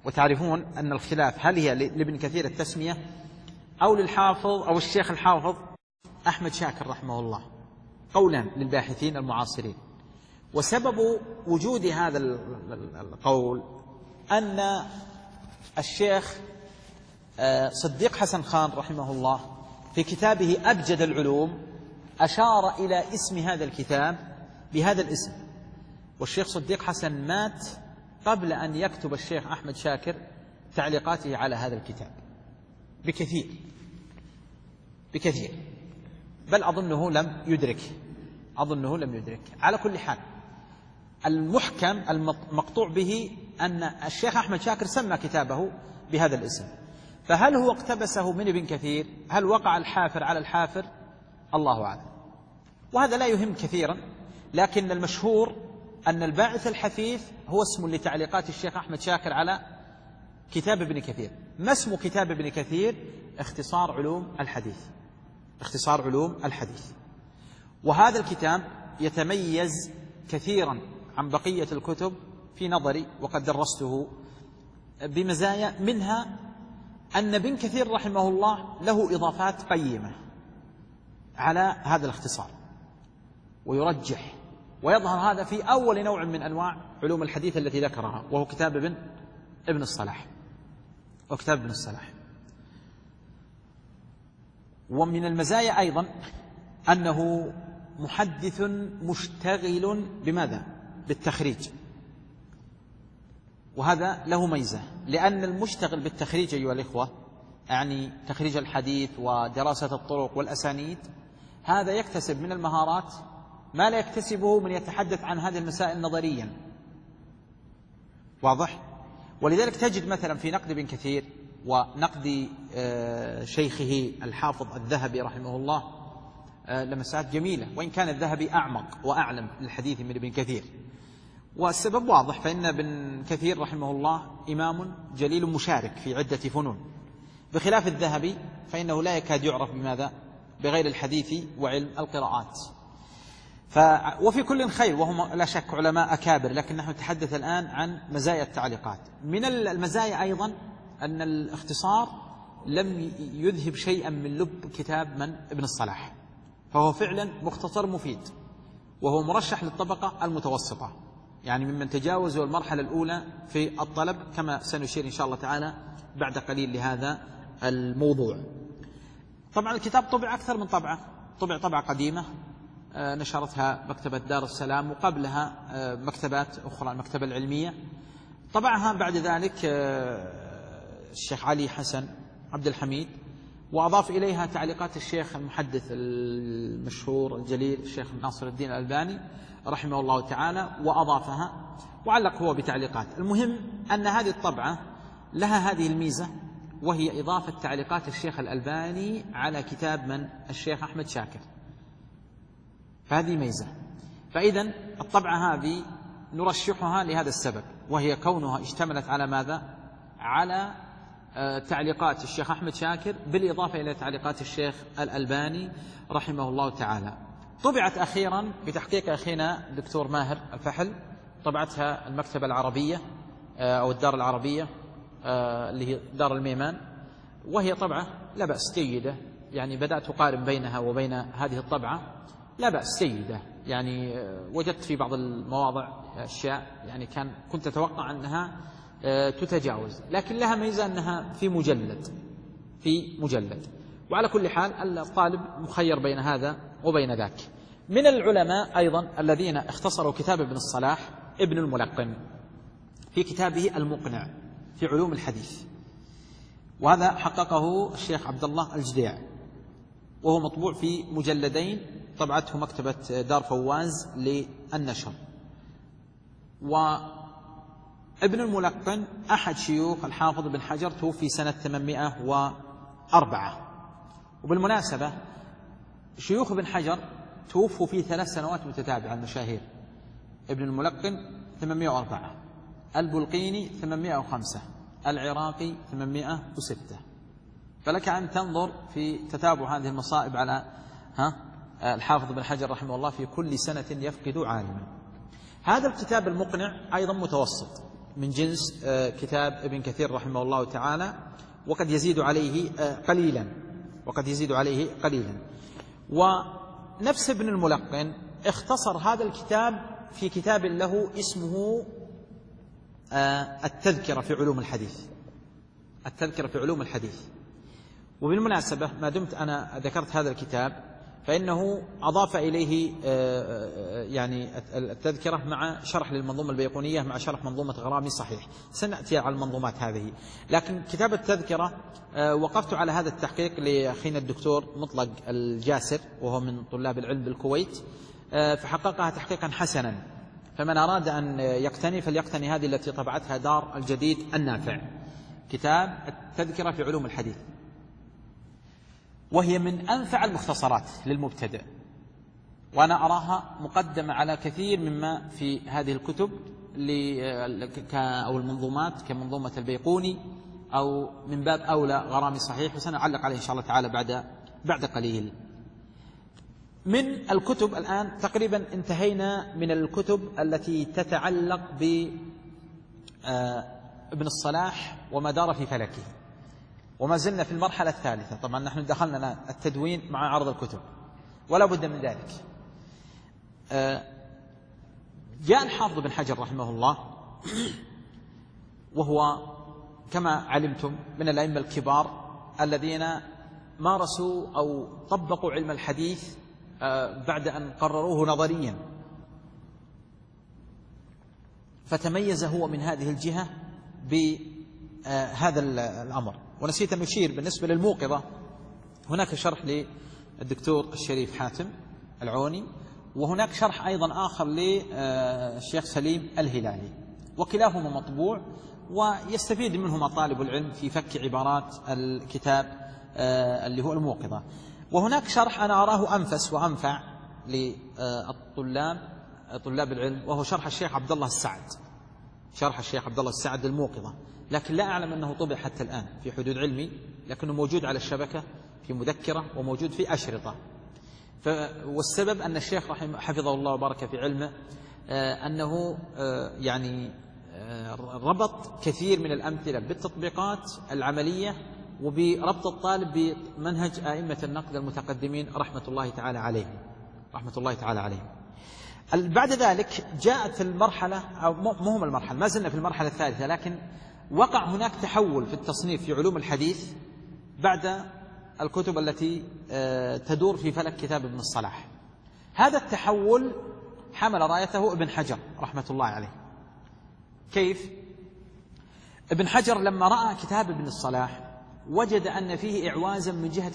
وتعرفون أن الخلاف هل هي لابن كثير التسمية أو للحافظ أو الشيخ الحافظ أحمد شاكر رحمه الله، قولا للباحثين المعاصرين. وسبب وجود هذا القول أن الشيخ صديق حسن خان رحمه الله في كتابه أبجد العلوم أشار إلى اسم هذا الكتاب بهذا الاسم، والشيخ صديق حسن مات قبل أن يكتب الشيخ أحمد شاكر تعليقاته على هذا الكتاب بكثير، بل أظنه لم يدرك. على كل حال المحكم المقطوع به أن الشيخ أحمد شاكر سمى كتابه بهذا الاسم، فهل هو اقتبسه من ابن كثير؟ هل وقع الحافر على الحافر؟ الله أعلم، وهذا لا يهم كثيرا، لكن المشهور أن الباعث الحثيث هو اسم لتعليقات الشيخ أحمد شاكر على كتاب ابن كثير. ما اسم كتاب ابن كثير؟ اختصار علوم الحديث. وهذا الكتاب يتميز كثيرا عن بقية الكتب في نظري، وقد درسته، بمزايا منها أن ابن كثير رحمه الله له إضافات قيمة على هذا الاختصار ويرجح، ويظهر هذا في أول نوع من أنواع علوم الحديث التي ذكرها، وهو كتاب ابن الصلاح. ومن المزايا أيضا أنه محدث مشتغل بماذا؟ بالتخريج، وهذا له ميزة، لأن المشتغل بالتخريج أيها الإخوة، يعني تخريج الحديث ودراسة الطرق والأسانيد، هذا يكتسب من المهارات ما لا يكتسبه من يتحدث عن هذه المسائل نظريا. واضح؟ ولذلك تجد مثلا في نقد ابن كثير ونقد شيخه الحافظ الذهبي رحمه الله لمسات جميلة، وإن كان الذهبي أعمق وأعلم للحديث من ابن كثير، والسبب واضح، فإن ابن كثير رحمه الله إمام جليل مشارك في عدة فنون، بخلاف الذهبي فإنه لا يكاد يعرف بماذا؟ بغير الحديث وعلم القراءات. وفي كل خير، وهم لا شك علماء أكابر، لكن نحن نتحدث الآن عن مزايا التعليقات. من المزايا أيضا أن الاختصار لم يذهب شيئا من لب كتاب من ابن الصلاح، فهو فعلا مختصر مفيد، وهو مرشح للطبقة المتوسطة، يعني ممن تجاوزوا المرحلة الأولى في الطلب، كما سنشير إن شاء الله تعالى بعد قليل لهذا الموضوع. طبعا الكتاب طبع أكثر من طبعة، طبع طبعة قديمة نشرتها مكتبة دار السلام، وقبلها مكتبات أخرى، المكتبة العلمية. طبعها بعد ذلك الشيخ علي حسن عبد الحميد، وأضاف إليها تعليقات الشيخ المحدث المشهور الجليل الشيخ ناصر الدين الألباني رحمه الله تعالى، وأضافها وعلق هو بتعليقات. المهم أن هذه الطبعة لها هذه الميزة، وهي إضافة تعليقات الشيخ الألباني على كتاب من؟ الشيخ أحمد شاكر، فهذه ميزة. فإذن الطبعة هذه نرشحها لهذا السبب، وهي كونها اشتملت على ماذا؟ على تعليقات الشيخ أحمد شاكر بالإضافة إلى تعليقات الشيخ الألباني رحمه الله تعالى. طبعت أخيرا بتحقيق أخينا الدكتور ماهر الفحل، طبعتها المكتبة العربية أو الدار العربية اللي هي دار الميمان، وهي طبعة لا بأس جيدة، يعني بدأت أقارن بينها وبين هذه الطبعة، لا بأس جيدة، يعني وجدت في بعض المواضع أشياء يعني كنت أتوقع أنها تتجاوز، لكن لها ميزة أنها في مجلد. وعلى كل حال الطالب مخير بين هذا وبين ذاك. من العلماء أيضا الذين اختصروا كتاب ابن الصلاح ابن الملقن في كتابه المقنع في علوم الحديث، وهذا حققه الشيخ عبد الله الجديع، وهو مطبوع في مجلدين، طبعته مكتبة دار فواز للنشر. وابن الملقن أحد شيوخ الحافظ بن حجر، توفي سنة 804. وبالمناسبة شيوخ ابن حجر توفوا في 3 سنوات متتابعة المشاهير: ابن الملقن 804، البلقيني 805، العراقي 806. فلك أن تنظر في تتابع هذه المصائب على الحافظ بن حجر رحمه الله في كل سنة يفقد عالما. هذا الكتاب المقنع أيضا متوسط، من جنس كتاب ابن كثير رحمه الله تعالى، وقد يزيد عليه قليلا. ونفس ابن الملقن اختصر هذا الكتاب في كتاب له اسمه التذكرة في علوم الحديث. وبالمناسبة ما دمت أنا ذكرت هذا الكتاب فإنه أضاف إليه يعني التذكرة مع شرح للمنظومة البيقونية مع شرح منظومة غرامي صحيح. سنأتي على المنظومات هذه، لكن كتاب التذكرة وقفت على هذا التحقيق لأخينا الدكتور مطلق الجاسر وهو من طلاب العلم بالكويت، فحققها تحقيقا حسنا، فمن أراد أن يقتني فليقتني هذه التي طبعتها دار الجديد النافع، كتاب التذكرة في علوم الحديث، وهي من أنفع المختصرات للمبتدئ، وأنا أراها مقدمة على كثير مما في هذه الكتب أو المنظومات كمنظومة البيقوني، أو من باب أولى غرامي صحيح، وسنعلق عليه إن شاء الله تعالى بعد قليل. من الكتب الآن تقريبا انتهينا من الكتب التي تتعلق بابن الصلاح وما دار في فلكه، وما زلنا في المرحلة الثالثة. طبعا نحن دخلنا التدوين مع عرض الكتب ولا بد من ذلك. جاء الحافظ بن حجر رحمه الله، وهو كما علمتم من الأئمة الكبار الذين مارسوا أو طبقوا علم الحديث بعد أن قرروه نظريا، فتميز هو من هذه الجهة بهذا الأمر. ونسيت أن أشير بالنسبة للموقظة، هناك شرح للدكتور الشريف حاتم العوني، وهناك شرح أيضا آخر للشيخ سليم الهلالي، وكلاهما مطبوع ويستفيد منهما طالب العلم في فك عبارات الكتاب اللي هو الموقظة. وهناك شرح أنا أراه أنفس وأنفع طلاب العلم، وهو شرح الشيخ عبد الله السعد الموقظة، لكن لا أعلم أنه طبع حتى الآن في حدود علمي، لكنه موجود على الشبكة في مذكرة وموجود في أشرطة. والسبب أن الشيخ حفظه الله وبارك في علمه أنه يعني ربط كثير من الأمثلة بالتطبيقات العملية وبربط الطالب بمنهج آئمة النقد المتقدمين رحمة الله تعالى عليهم. بعد ذلك جاءت المرحلة، أو مهم المرحلة، ما زلنا في المرحلة الثالثة، لكن وقع هناك تحول في التصنيف في علوم الحديث بعد الكتب التي تدور في فلك كتاب ابن الصلاح. هذا التحول حمل رايته ابن حجر رحمة الله عليه. كيف؟ ابن حجر لما رأى كتاب ابن الصلاح وجد أن فيه إعوازا من جهة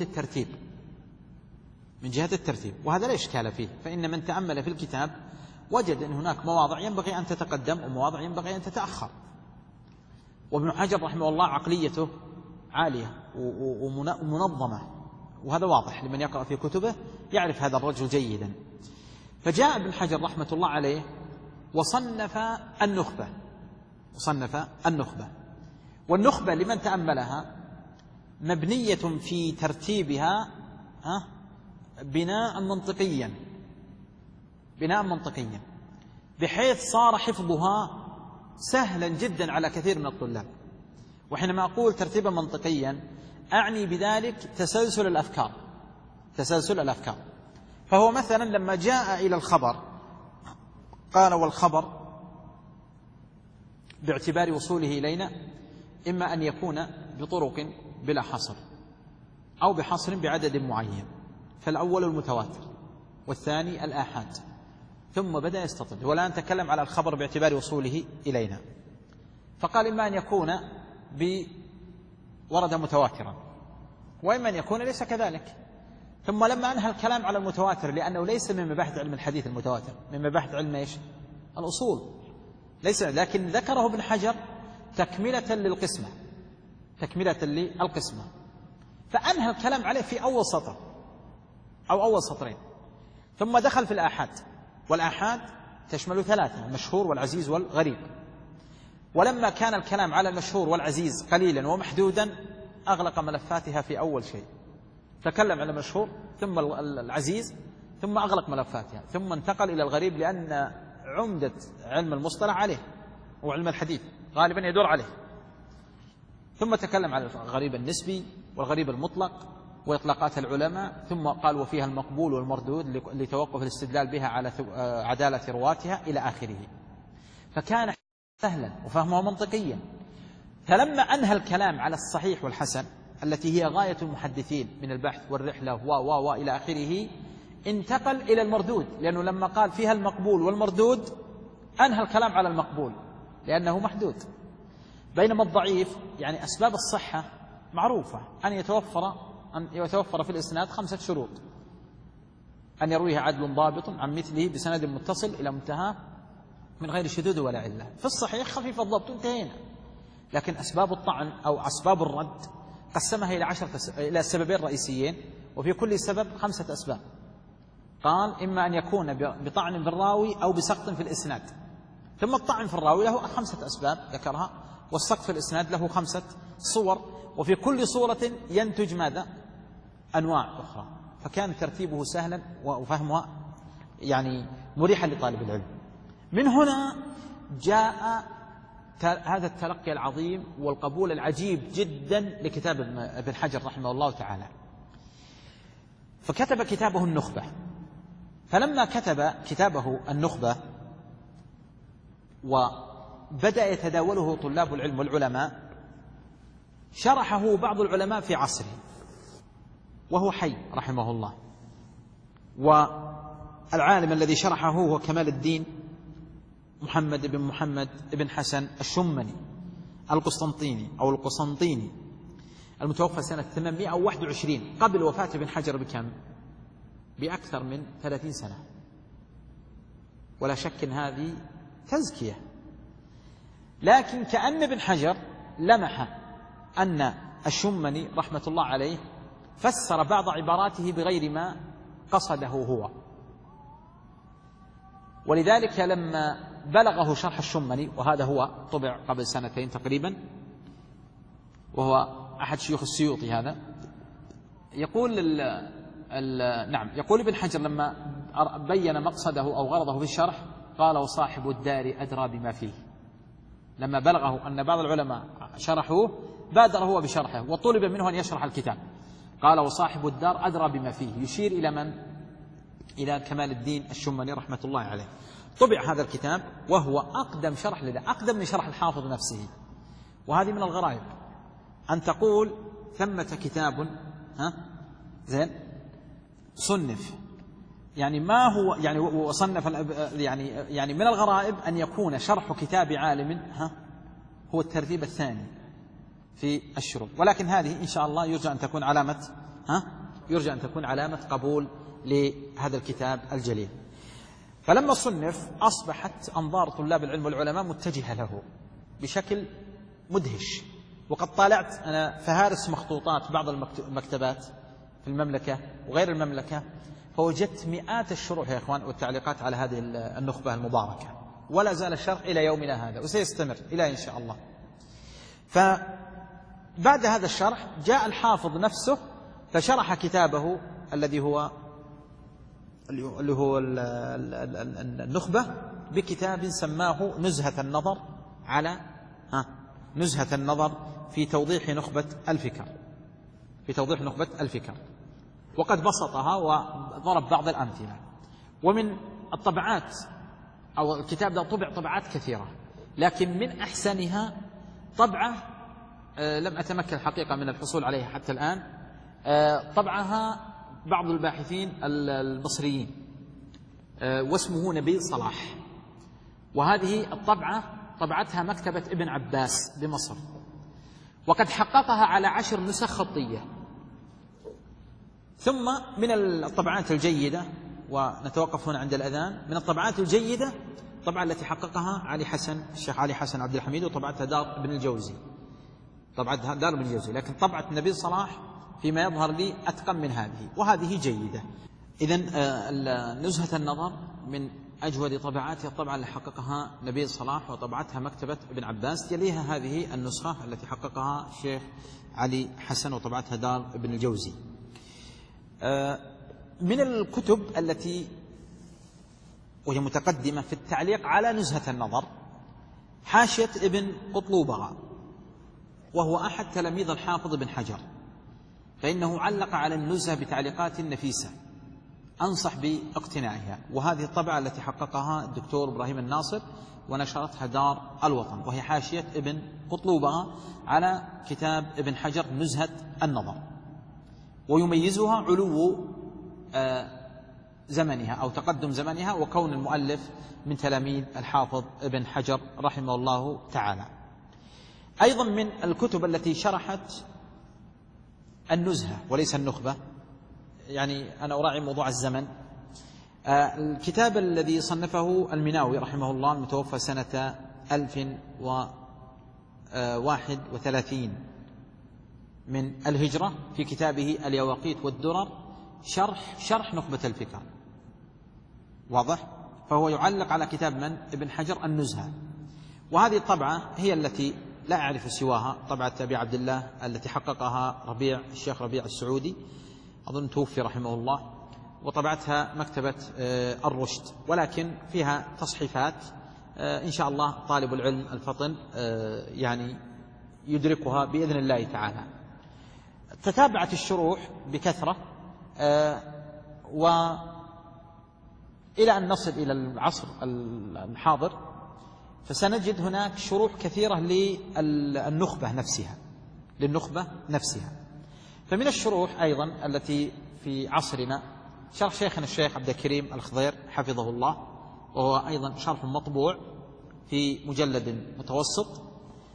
الترتيب، وهذا لا إشكال فيه، فإن من تأمل في الكتاب وجد أن هناك مواضع ينبغي أن تتقدم ومواضع ينبغي أن تتأخر. وابن حجر رحمه الله عقليته عالية ومنظمة، وهذا واضح لمن يقرأ في كتبه يعرف هذا الرجل جيدا. فجاء ابن حجر رحمة الله عليه وصنف النخبة. والنخبة لمن تأملها مبنية في ترتيبها بناء منطقيا بحيث صار حفظها سهلا جدا على كثير من الطلاب. وحينما أقول ترتيبا منطقيا أعني بذلك تسلسل الأفكار. فهو مثلا لما جاء إلى الخبر قال: والخبر باعتبار وصوله إلينا إما أن يكون بطرق بلا حصر أو بحصر بعدد معين، فالأول المتواتر والثاني الآحاد، ثم بدأ يستطرد. ولا نتكلم على الخبر باعتبار وصوله إلينا، فقال إما أن يكون ورد متواترا وإما أن يكون ليس كذلك. ثم لما أنهى الكلام على المتواتر، لأنه ليس من مباحث علم الحديث المتواتر، من مباحث علم إيش؟ الأصول، ليس، لكن ذكره ابن حجر تكملة للقسمة، فأنهى الكلام عليه في أول سطر أو أول سطرين، ثم دخل في الآحاد. والآحاد تشمل 3: المشهور والعزيز والغريب. ولما كان الكلام على المشهور والعزيز قليلا ومحدودا أغلق ملفاتها في أول شيء، تكلم على المشهور ثم العزيز ثم أغلق ملفاتها، ثم انتقل إلى الغريب، لأن عمدة علم المصطلح عليه وعلم الحديث غالبا يدور عليه. ثم تكلم على الغريب النسبي والغريب المطلق وإطلاقات العلماء، ثم قال وفيها المقبول والمردود لتوقف الاستدلال بها على عدالة رواتها إلى آخره. فكان سهلا وفهمه منطقيا. فلما أنهى الكلام على الصحيح والحسن التي هي غاية المحدثين من البحث والرحلة إلى آخره، انتقل إلى المردود، لأنه لما قال فيها المقبول والمردود أنهى الكلام على المقبول لأنه محدود. بينما الضعيف يعني أسباب الصحة معروفة، أن يتوفر في الإسناد 5 شروط: أن يرويها عدل ضابط عن مثله بسند متصل إلى منتهى من غير شذوذ ولا علة. في الصحيح خفيف الضبط انتهينا. لكن أسباب الطعن أو أسباب الرد قسمها إلى السببين رئيسيين، وفي كل سبب 5 أسباب. قال إما أن يكون بطعن في الراوي أو بسقط في الإسناد. ثم الطعن في الراوي له 5 أسباب ذكرها، والسقط في الإسناد له 5 صور، وفي كل صورة ينتج ماذا؟ أنواع أخرى. فكان ترتيبه سهلا وفهمها يعني مريحا لطالب العلم. من هنا جاء هذا التلقي العظيم والقبول العجيب جدا لكتاب ابن حجر رحمه الله تعالى. فكتب كتابه النخبة. فلما كتب كتابه النخبة وبدأ يتداوله طلاب العلم والعلماء، شرحه بعض العلماء في عصره وهو حي رحمه الله. والعالم الذي شرحه هو كمال الدين محمد بن حسن الشمني القسطنطيني المتوفى سنة 821 قبل وفاة ابن حجر بكم؟ بأكثر من 30 سنة. ولا شك أن هذه تزكية. لكن كأن ابن حجر لمح أن الشمني رحمة الله عليه فسر بعض عباراته بغير ما قصده هو، ولذلك لما بلغه شرح الشمني، وهذا هو طبع قبل 2 تقريبا، وهو أحد شيوخ السيوطي هذا، يقول يقول ابن حجر لما بين مقصده أو غرضه في الشرح قال وصاحب الدار أدرى بما فيه. لما بلغه أن بعض العلماء شرحوه بادر هو بشرحه وطلب منه أن يشرح الكتاب. قال وصاحب الدار أدرى بما فيه، يشير إلى من؟ إلى كمال الدين الشمني رحمة الله عليه. طبع هذا الكتاب وهو أقدم شرح لذا، أقدم من شرح الحافظ نفسه. وهذه من الغرائب أن تقول ثمة كتاب زين صنف، يعني ما هو يعني وصنف يعني من الغرائب أن يكون شرح كتاب عالم هو الترتيب الثاني في الشروط. ولكن هذه إن شاء الله يرجى أن تكون علامة قبول لهذا الكتاب الجليل. فلما صنف أصبحت أنظار طلاب العلم والعلماء متجهة له بشكل مدهش. وقد طالعت أنا فهارس مخطوطات بعض المكتبات في المملكة وغير المملكة، فوجدت مئات الشروح يا إخوان والتعليقات على هذه النخبة المباركة، ولا زال الشرح إلى يومنا هذا وسيستمر إلى إن شاء الله. فبعد هذا الشرح جاء الحافظ نفسه فشرح كتابه الذي هو النخبة بكتاب سماه نزهة النظر على نزهة النظر في توضيح نخبة الفكر، وقد بسطها وضرب بعض الأمثلة. ومن الطبعات أو الكتاب ده طبع طبعات كثيرة، لكن من أحسنها طبعة لم أتمكن الحقيقة من الحصول عليها حتى الآن، طبعها بعض الباحثين المصريين واسمه نبيل صلاح. وهذه الطبعة طبعتها مكتبة ابن عباس بمصر، وقد حققها على 10 نسخ خطية. ثم من الطبعات الجيدة، ونتوقف هنا عند الأذان، من الطبعات الجيدة الطبعة التي حققها الشيخ علي حسن عبد الحميد، وطبعتها دار ابن الجوزي، لكن طبعة نبيل صلاح فيما يظهر لي أتقن من هذه، وهذه جيدة. إذن نزهة النظر من أجود طبعاتها الطبعة اللي حققها نبيل صلاح وطبعتها مكتبة ابن عباس، يليها هذه النسخة التي حققها الشيخ علي حسن وطبعتها دار ابن الجوزي. من الكتب التي وهي متقدمة في التعليق على نزهة النظر حاشية ابن قطلوبغة، وهو أحد تلاميذ الحافظ بن حجر، فإنه علق على النزهة بتعليقات نفيسة أنصح باقتنائها. وهذه الطبعة التي حققها الدكتور إبراهيم الناصر ونشرتها دار الوطن، وهي حاشية ابن قطلوبغة على كتاب ابن حجر نزهة النظر. ويميزها علو زمنها أو تقدم زمنها، وكون المؤلف من تلاميذ الحافظ ابن حجر رحمه الله تعالى. أيضا من الكتب التي شرحت النزهة وليس النخبة، يعني أنا أراعي موضوع الزمن، الكتاب الذي صنفه المناوي رحمه الله المتوفى سنة 1031 من الهجرة، في كتابه اليواقيت والدرر شرح نخبة الفكر، واضح؟ فهو يعلق على كتاب من؟ ابن حجر النزهة. وهذه الطبعة هي التي لا أعرف سواها، طبعة أبي عبد الله التي حققها الشيخ ربيع السعودي، أظن توفي رحمه الله، وطبعتها مكتبة الرشد، ولكن فيها تصحيفات إن شاء الله طالب العلم الفطن يعني يدركها بإذن الله تعالى. تتابعت الشروح بكثرة، وإلى أن نصل إلى العصر الحاضر فسنجد هناك شروح كثيرة للنخبة نفسها. فمن الشروح أيضا التي في عصرنا شرح شيخنا الشيخ عبد الكريم الخضير حفظه الله، وهو أيضا شرح مطبوع في مجلد متوسط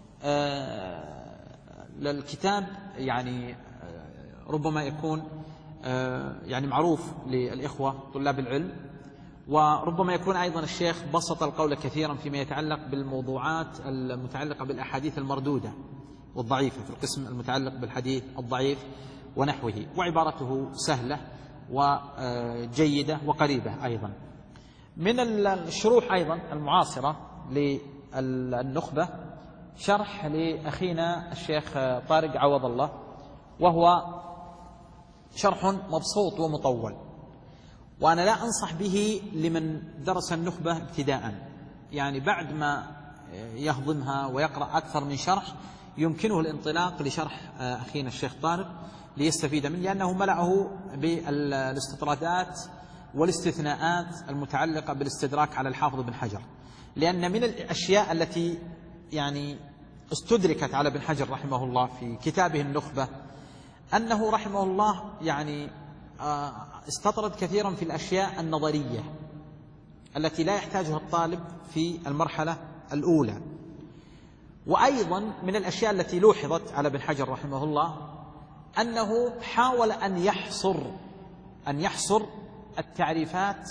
للكتاب، يعني ربما يكون يعني معروف للإخوة طلاب العلم، وربما يكون أيضا الشيخ بسط القول كثيرا فيما يتعلق بالموضوعات المتعلقة بالأحاديث المردودة والضعيفة، في القسم المتعلق بالحديث الضعيف ونحوه، وعبارته سهلة وجيدة وقريبة. أيضا من الشروح أيضا المعاصرة للنخبة شرح لأخينا الشيخ طارق عوض الله، وهو شرح مبسوط ومطول، وأنا لا أنصح به لمن درس النخبة ابتداء، يعني بعد ما يهضمها ويقرأ أكثر من شرح يمكنه الانطلاق لشرح أخينا الشيخ طارق ليستفيد منه، لأنه ملأه بالاستطرادات والاستثناءات المتعلقة بالاستدراك على الحافظ بن حجر. لأن من الأشياء التي يعني استدركت على ابن حجر رحمه الله في كتابه النخبة أنه رحمه الله يعني استطرد كثيرا في الأشياء النظرية التي لا يحتاجها الطالب في المرحلة الأولى. وأيضا من الأشياء التي لوحظت على ابن حجر رحمه الله أنه حاول أن يحصر التعريفات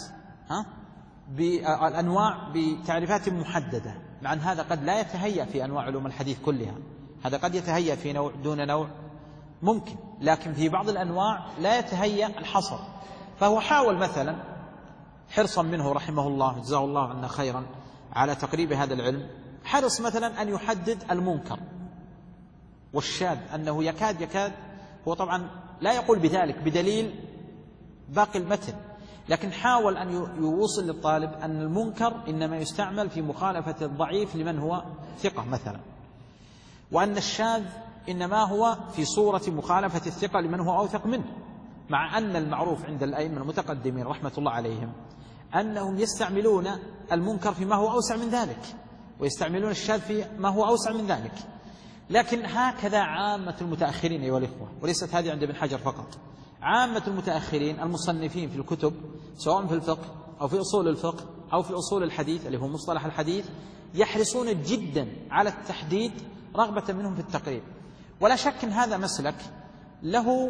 بالأنواع بتعريفات محددة، مع أن هذا قد لا يتهيأ في أنواع علوم الحديث كلها، هذا قد يتهيأ في نوع دون نوع ممكن، لكن في بعض الأنواع لا يتهيأ الحصر. فهو حاول مثلا حرصا منه رحمه الله جزاه الله عنا خيرا على تقريب هذا العلم، حرص مثلا أن يحدد المنكر والشاذ، أنه يكاد هو طبعا لا يقول بذلك بدليل باقي المتن، لكن حاول أن يوصل للطالب أن المنكر إنما يستعمل في مخالفة الضعيف لمن هو ثقة مثلا، وأن الشاذ إنما هو في صورة مخالفة الثقة لمن هو أوثق منه، مع أن المعروف عند الأئمة المتقدمين رحمة الله عليهم أنهم يستعملون المنكر فيما هو أوسع من ذلك، ويستعملون الشاذ في ما هو أوسع من ذلك. لكن هكذا عامة المتأخرين أيها الإخوة، وليست هذه عند ابن حجر فقط، عامة المتأخرين المصنفين في الكتب سواء في الفقه أو في أصول الفقه أو في أصول الحديث اللي هو مصطلح الحديث، يحرصون جدا على التحديد رغبة منهم في التقريب. ولا شك أن هذا مسلك له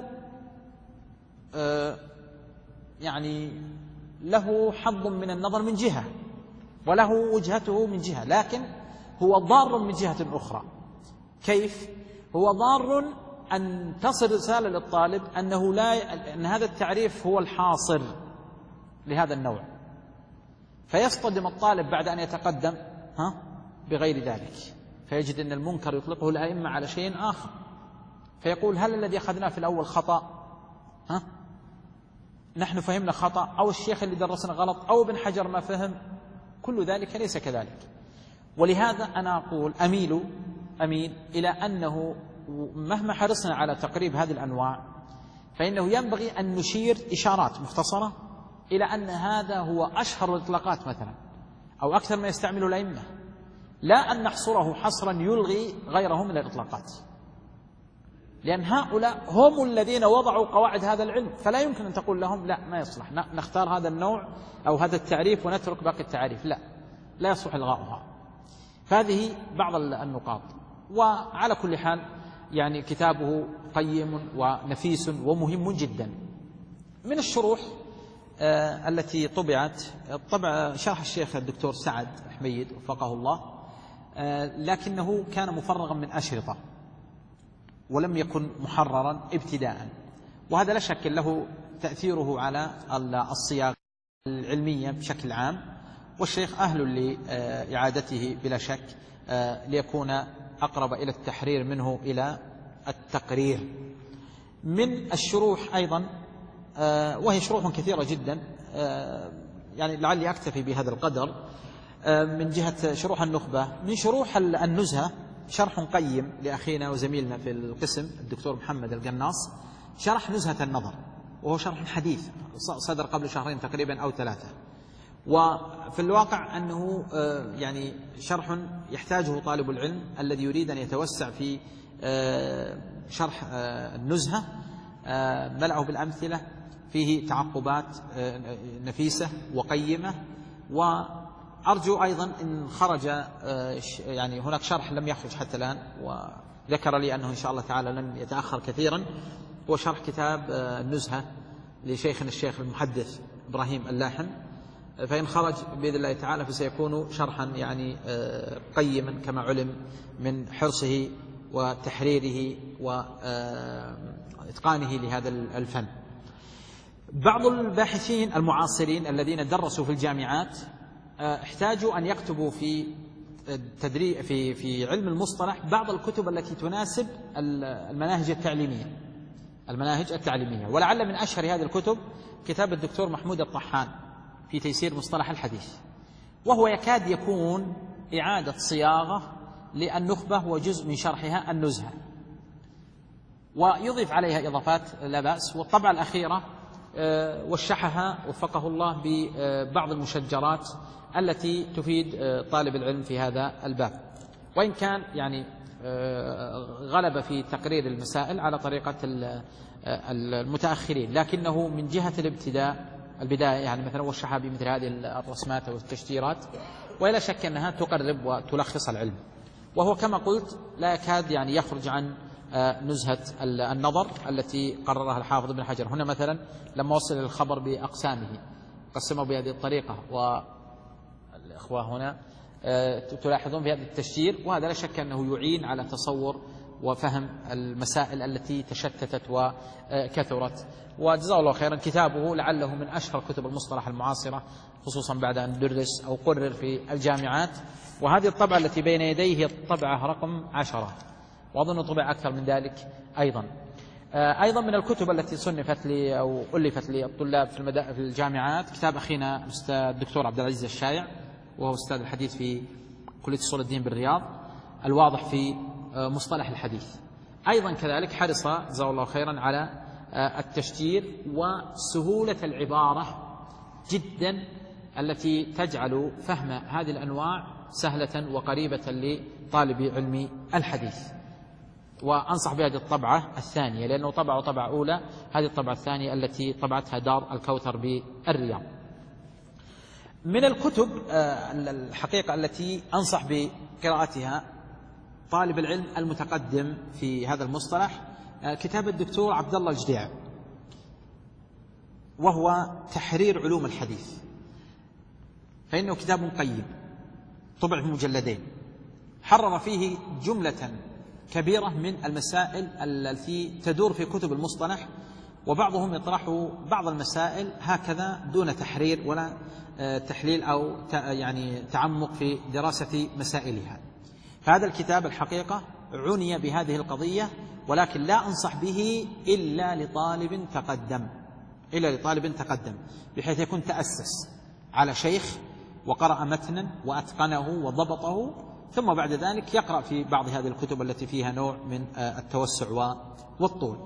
يعني له حظ من النظر من جهة، وله وجهته من جهة، لكن هو ضار من جهة أخرى. كيف؟ هو ضار أن تصل رسالة للطالب أن هذا التعريف هو الحاصر لهذا النوع، فيصطدم الطالب بعد أن يتقدم بغير ذلك، فيجد أن المنكر يطلقه الأئمة على شيء آخر، فيقول هل الذي أخذناه في الأول خطأ؟ نحن فهمنا خطأ، أو الشيخ اللي درسنا غلط، أو ابن حجر ما فهم؟ كل ذلك ليس كذلك. ولهذا أنا أقول أميل إلى أنه مهما حرصنا على تقريب هذه الأنواع فإنه ينبغي أن نشير إشارات مختصرة إلى أن هذا هو أشهر الإطلاقات مثلا أو أكثر ما يستعمل الأئمة، لا أن نحصره حصرا يلغي غيره من الإطلاقات، لأن هؤلاء هم الذين وضعوا قواعد هذا العلم، فلا يمكن أن تقول لهم لا ما يصلح نختار هذا النوع أو هذا التعريف ونترك باقي التعريف، لا يصلح إلغاؤها. فهذه بعض النقاط. وعلى كل حال يعني كتابه قيم ونفيس ومهم جدا. من الشروح التي طبعت طبع شرح الشيخ الدكتور سعد حميد وفقه الله، لكنه كان مفرغا من أشرطة ولم يكن محررا ابتداء، وهذا لا شك له تأثيره على الصياغة العلمية بشكل عام، والشيخ أهل لإعادته بلا شك ليكون أقرب إلى التحرير منه إلى التقرير. من الشروح أيضا وهي شروح كثيرة جدا، يعني لعلي أكتفي بهذا القدر من جهة شروح النخبة. من شروح النزهة شرح قيم لأخينا وزميلنا في القسم الدكتور محمد القناص، شرح نزهة النظر، وهو شرح حديث صدر قبل شهرين تقريبا أو 3، وفي الواقع أنه يعني شرح يحتاجه طالب العلم الذي يريد أن يتوسع في شرح النزهة، ملأه بالأمثلة، فيه تعقبات نفيسة وقيمة. وأرجو أيضا إن خرج يعني هناك شرح لم يخرج حتى الآن، وذكر لي أنه إن شاء الله تعالى لن يتأخر كثيرا، هو شرح كتاب النزهة لشيخنا الشيخ المحدث إبراهيم اللاحم، فإن خرج بإذن الله تعالى فسيكون شرحا يعني قيما كما علم من حرصه وتحريره وإتقانه لهذا الفن. بعض الباحثين المعاصرين الذين درسوا في الجامعات احتاجوا أن يكتبوا في في علم المصطلح بعض الكتب التي تناسب المناهج التعليمية، ولعل من أشهر هذه الكتب كتاب الدكتور محمود الطحان في تيسير مصطلح الحديث، وهو يكاد يكون إعادة صياغة للنخبة وجزء من شرحها النزهة، ويضيف عليها إضافات لا بأس. والطبعة الأخيرة وشحها وفقه الله ببعض المشجرات التي تفيد طالب العلم في هذا الباب، وإن كان يعني غلب في تقرير المسائل على طريقة المتأخرين، لكنه من جهة البداية يعني مثلا وشحها بمثل هذه الرسمات والتشجيرات، ولا شك أنها تقرب وتلخص العلم. وهو كما قلت لا يكاد يعني يخرج عن نزهة النظر التي قررها الحافظ ابن حجر. هنا مثلا لما وصل الخبر بأقسامه قسمه بهذه الطريقة، والإخوة هنا تلاحظون في هذا التشجير، وهذا لا شك أنه يعين على تصور وفهم المسائل التي تشتتت وكثرت. وجزاه الله خيرا، كتابه لعله من أشهر كتب المصطلح المعاصرة، خصوصا بعد أن درس أو قرر في الجامعات. وهذه الطبعة التي بين يديه هي الطبعة رقم 10، وأظن طبع أكثر من ذلك أيضا. أيضا من الكتب التي صنفت لي أو ألفت للطلاب في الجامعات كتاب أخينا الأستاذ الدكتور عبد العزيز الشايع، وهو أستاذ الحديث في كلية أصول الدين بالرياض، الواضح في مصطلح الحديث. أيضا كذلك حرص جزاه الله خيرا على التشجير وسهولة العبارة جدا التي تجعل فهم هذه الأنواع سهلة وقريبة لطالب علم الحديث. وأنصح بهذه الطبعة الثانية، لأنه طبعة أولى، هذه الطبعة الثانية التي طبعتها دار الكوثر بالرياض. من الكتب الحقيقة التي أنصح بقراءتها طالب العلم المتقدم في هذا المصطلح كتاب الدكتور عبد الله الجديع، وهو تحرير علوم الحديث، فإنه كتاب قيم طبع في مجلدين، حرر فيه جملة كبيرة من المسائل التي تدور في كتب المصطلح، وبعضهم يطرح بعض المسائل هكذا دون تحرير ولا تحليل أو يعني تعمق في دراسة مسائلها. فهذا الكتاب الحقيقة عني بهذه القضية، ولكن لا أنصح به إلا لطالب تقدم بحيث يكون تأسس على شيخ وقرأ متنا وأتقنه وضبطه، ثم بعد ذلك يقرأ في بعض هذه الكتب التي فيها نوع من التوسع والطول.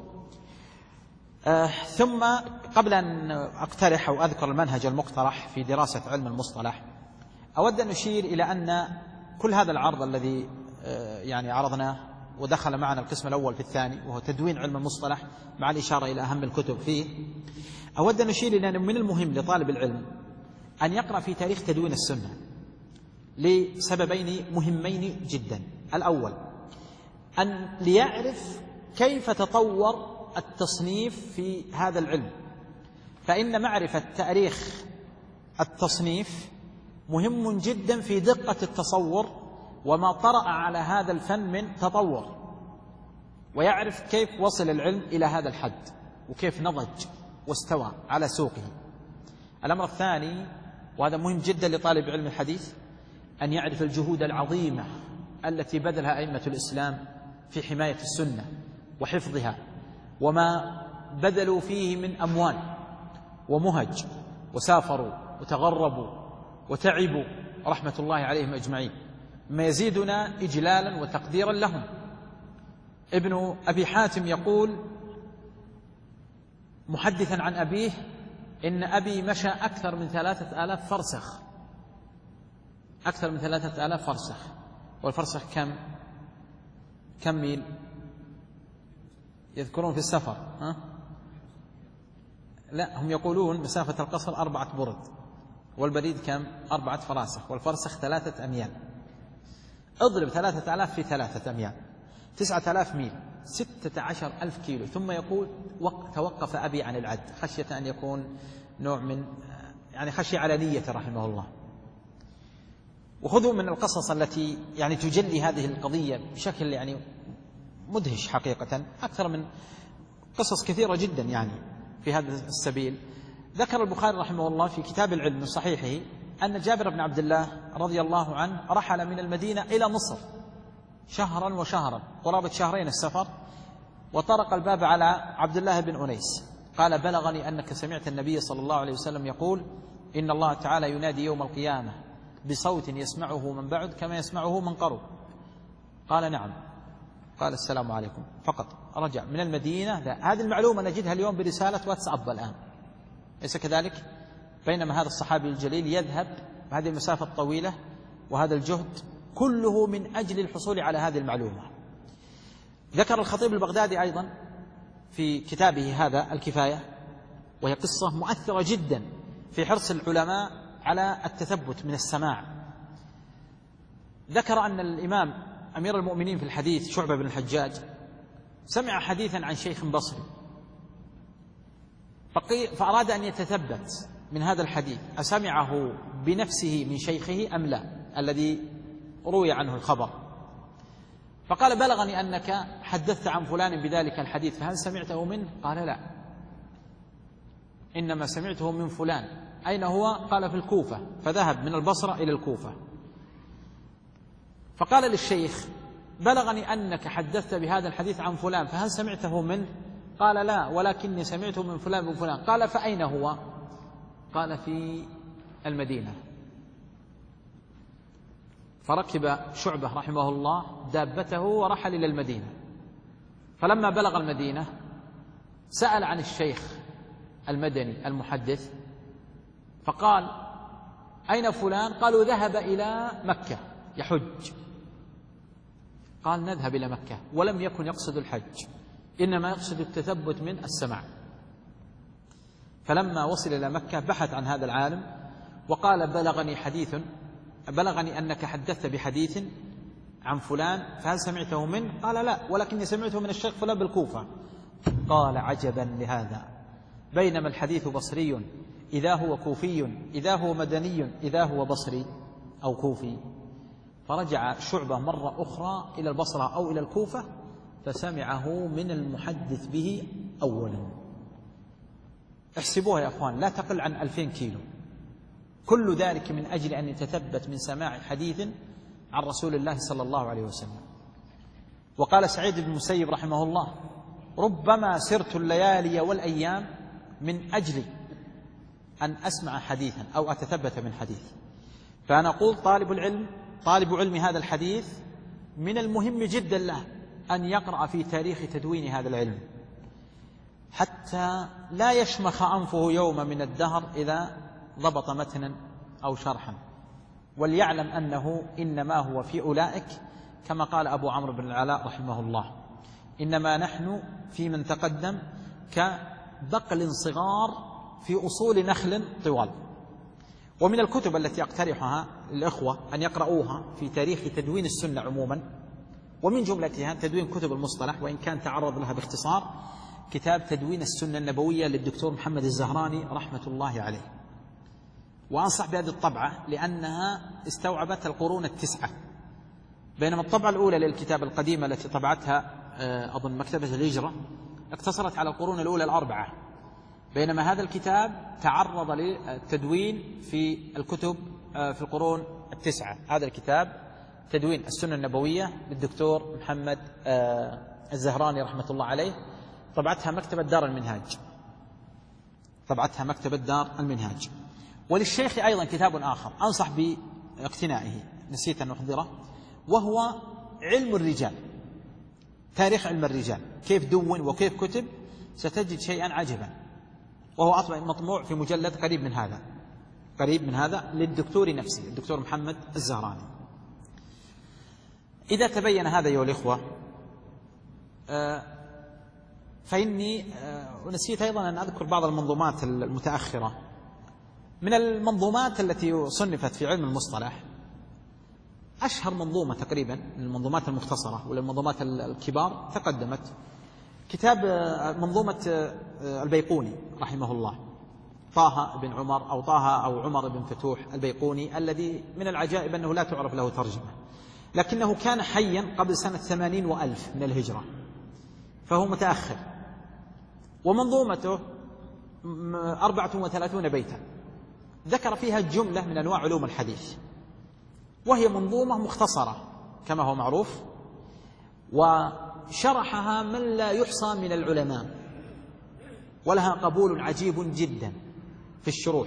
ثم قبل أن أقترح أو أذكر المنهج المقترح في دراسة علم المصطلح، أود أن أشير إلى أن كل هذا العرض الذي يعني عرضناه ودخل معنا القسم الأول في الثاني وهو تدوين علم المصطلح مع الإشارة إلى أهم الكتب فيه، أود أن أشير إلى أن من المهم لطالب العلم أن يقرأ في تاريخ تدوين السنة لسببين مهمين جدا. الأول أن ليعرف كيف تطور التصنيف في هذا العلم، فإن معرفة تاريخ التصنيف مهم جدا في دقة التصور وما طرأ على هذا الفن من تطور، ويعرف كيف وصل العلم إلى هذا الحد وكيف نضج واستوى على سوقه. الأمر الثاني، وهذا مهم جدا لطالب علم الحديث، أن يعرف الجهود العظيمة التي بذلها أئمة الإسلام في حماية السنة وحفظها، وما بذلوا فيه من أموال ومهج، وسافروا وتغربوا وتعبوا رحمة الله عليهم أجمعين، ما يزيدنا إجلالا وتقديرا لهم. ابن أبي حاتم يقول محدثا عن أبيه: إن أبي مشى أكثر من 3000 فرسخ، أكثر من 3000 فرسخ. والفرسخ كم ميل يذكرون في السفر؟ لا، هم يقولون مسافة القصر 4 برد، والبريد 4 فراسخ، والفرسخ 3 أميال. اضرب 3000 في 3 أميال، 9000 ميل، 16000 كيلو. ثم يقول توقف أبي عن العد خشية أن يكون نوع من يعني خشية على نيته رحمه الله. وخذوا من القصص التي يعني تجلي هذه القضية بشكل يعني مدهش حقيقة، أكثر من قصص كثيرة جدا يعني في هذا السبيل. ذكر البخاري رحمه الله في كتاب العلم من صحيحه أن جابر بن عبد الله رضي الله عنه رحل من المدينة إلى مصر شهرا وشهرا، قرابة 2 شهر السفر، وطرق الباب على عبد الله بن أنيس قال: بلغني أنك سمعت النبي صلى الله عليه وسلم يقول: إن الله تعالى ينادي يوم القيامة بصوت يسمعه من بعد كما يسمعه من قرب. قال: نعم. قال: السلام عليكم. فقط رجع من المدينة. هذه المعلومة نجدها اليوم برسالة واتساب الآن، ليس كذلك؟ بينما هذا الصحابي الجليل يذهب هذه المسافة الطويلة وهذا الجهد كله من أجل الحصول على هذه المعلومة. ذكر الخطيب البغدادي أيضا في كتابه هذا الكفاية، وهي قصة مؤثرة جدا في حرص العلماء على التثبت من السماع. ذكر أن الإمام أمير المؤمنين في الحديث شعبة بن الحجاج سمع حديثا عن شيخ بصري، فأراد أن يتثبت من هذا الحديث أسمعه بنفسه من شيخه أم لا الذي روي عنه الخبر. فقال: بلغني أنك حدثت عن فلان بذلك الحديث، فهل سمعته منه؟ قال: لا، إنما سمعته من فلان. أين هو؟ قال: في الكوفة. فذهب من البصرة إلى الكوفة. فقال للشيخ: بلغني أنك حدثت بهذا الحديث عن فلان، فهل سمعته منه؟ قال: لا، ولكني سمعته من فلان من فلان. قال: فأين هو؟ قال: في المدينة. فركب شعبة رحمه الله دابته ورحل إلى المدينة. فلما بلغ المدينة سأل عن الشيخ المدني المحدث، فقال: أين فلان؟ قالوا: ذهب إلى مكة يحج. قال: نذهب إلى مكة. ولم يكن يقصد الحج، إنما يقصد التثبت من السماع. فلما وصل إلى مكة بحث عن هذا العالم وقال: بلغني أنك حدثت بحديث عن فلان، فهل سمعته منه؟ قال: لا، ولكني سمعته من الشيخ فلان بالكوفة. قال: عجبا لهذا، بينما الحديث بصري إذا هو كوفي، إذا هو مدني، إذا هو بصري أو كوفي. فرجع شعبة مرة أخرى إلى البصرة أو إلى الكوفة فسمعه من المحدث به أولا. احسبوها يا أخوان، لا تقل عن 2000 كيلو. كل ذلك من أجل أن يتثبت من سماع حديث عن رسول الله صلى الله عليه وسلم. وقال سعيد بن المسيب رحمه الله: ربما سرت الليالي والأيام من أجل أن أسمع حديثا أو أتثبت من حديث. فأنا أقول طالب العلم طالب علم هذا الحديث من المهم جدا له أن يقرأ في تاريخ تدوين هذا العلم حتى لا يشمخ أنفه يوم من الدهر إذا ضبط متنا أو شرحا، وليعلم أنه إنما هو في أولئك كما قال أبو عمرو بن العلاء رحمه الله: إنما نحن في من تقدم كبقل صغار في أصول نخل طوال. ومن الكتب التي أقترحها الإخوة أن يقرؤوها في تاريخ تدوين السنة عموما، ومن جملتها تدوين كتب المصطلح، وإن كان تعرض لها باختصار، كتاب تدوين السنة النبوية للدكتور محمد الزهراني رحمة الله عليه. وأنصح بهذه الطبعة لأنها استوعبت القرون التسعة، بينما الطبعة الأولى للكتاب القديمة التي طبعتها أظن مكتبة الهجرة اقتصرت على القرون الأولى الأربعة، بينما هذا الكتاب تعرض للتدوين في الكتب في القرون التسعة. هذا الكتاب تدوين السنة النبوية للدكتور محمد الزهراني رحمة الله عليه، طبعتها مكتبة دار المنهاج، طبعتها مكتبة دار المنهاج. وللشيخ أيضا كتاب آخر أنصح باقتنائه، نسيت أن أحضره، وهو علم الرجال، تاريخ علم الرجال، كيف دون وكيف كتب، ستجد شيئا عجبا، وهو أطبع مطبوع في مجلد قريب من هذا للدكتور نفسه، الدكتور محمد الزهراني. إذا تبين هذا أيها الإخوة فإني نسيت أيضا أن أذكر بعض المنظومات المتأخرة. من المنظومات التي صنفت في علم المصطلح أشهر منظومة تقريبا من المنظومات المختصرة ولا المنظومات الكبار تقدمت كتاب منظومة البيقوني رحمه الله، طه بن عمر أو عمر بن فتوح البيقوني، الذي من العجائب أنه لا تعرف له ترجمة، لكنه كان حيا قبل سنة 80 وألف من الهجرة، فهو متأخر. ومنظومته 34 بيتا ذكر فيها جملة من أنواع علوم الحديث، وهي منظومة مختصرة كما هو معروف، وشرحها من لا يحصى من العلماء، ولها قبول عجيب جدا في الشروح،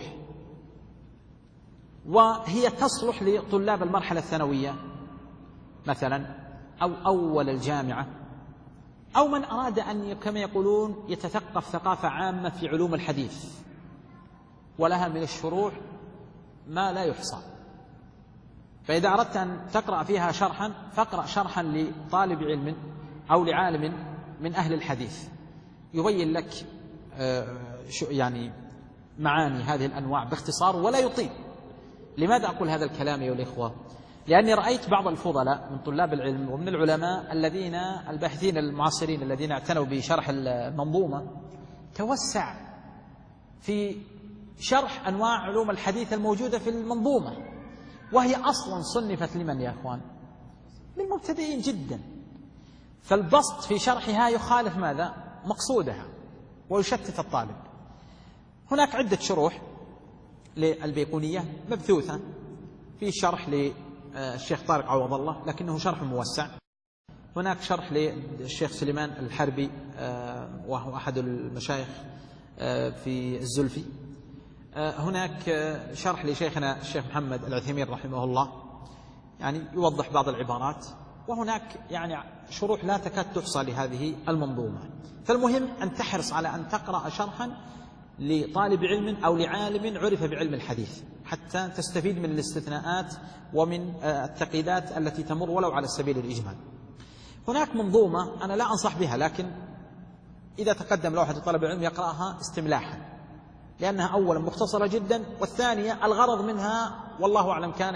وهي تصلح لطلاب المرحلة الثانوية مثلا أو أول الجامعة، أو من أراد أن كما يقولون يتثقف ثقافة عامة في علوم الحديث، ولها من الشروح ما لا يحصى. فإذا أردت أن تقرأ فيها شرحا فاقرأ شرحا لطالب علم أو لعالم من أهل الحديث يبين لك يعني معاني هذه الأنواع باختصار ولا يطيل. لماذا أقول هذا الكلام أيها الإخوة؟ لأني رأيت بعض الفضلاء من طلاب العلم ومن العلماء الباحثين المعاصرين الذين اعتنوا بشرح المنظومة توسع في شرح أنواع علوم الحديث الموجودة في المنظومة، وهي أصلا صنفت لمن يا أخوان؟ للمبتدئين جدا، فالبسط في شرحها يخالف ماذا؟ مقصودها، ويشتت الطالب. هناك عدة شروح للبيقونية مبثوثة، في شرح للشيخ طارق عوض الله لكنه شرح موسع، هناك شرح للشيخ سليمان الحربي وهو أحد المشايخ في الزلفي، هناك شرح لشيخنا الشيخ محمد العثيمين رحمه الله يعني يوضح بعض العبارات، وهناك يعني شروح لا تكاد تحصى لهذه المنظومة. فالمهم أن تحرص على أن تقرأ شرحا لطالب علم أو لعالم عرف بعلم الحديث حتى تستفيد من الاستثناءات ومن التقييدات التي تمر ولو على سبيل الإجمال. هناك منظومة أنا لا أنصح بها، لكن إذا تقدم لوحة طالب العلم يقرأها استملاحا، لأنها أولا مختصرة جدا، والثانية الغرض منها والله أعلم كان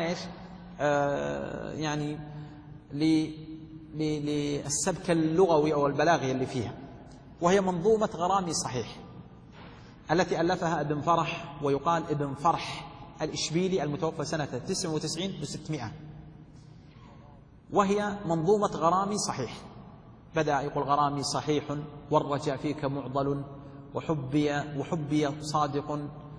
يعني للسبك اللغوي أو البلاغي اللي فيها، وهي منظومة غرامي صحيح التي ألفها ابن فرح، ويقال ابن فرح الإشبيلي المتوفى سنة 99 و600، وهي منظومة غرامي صحيح. بدأ يقول: غرامي صحيح والرجاء فيك معضل وحبي صادق،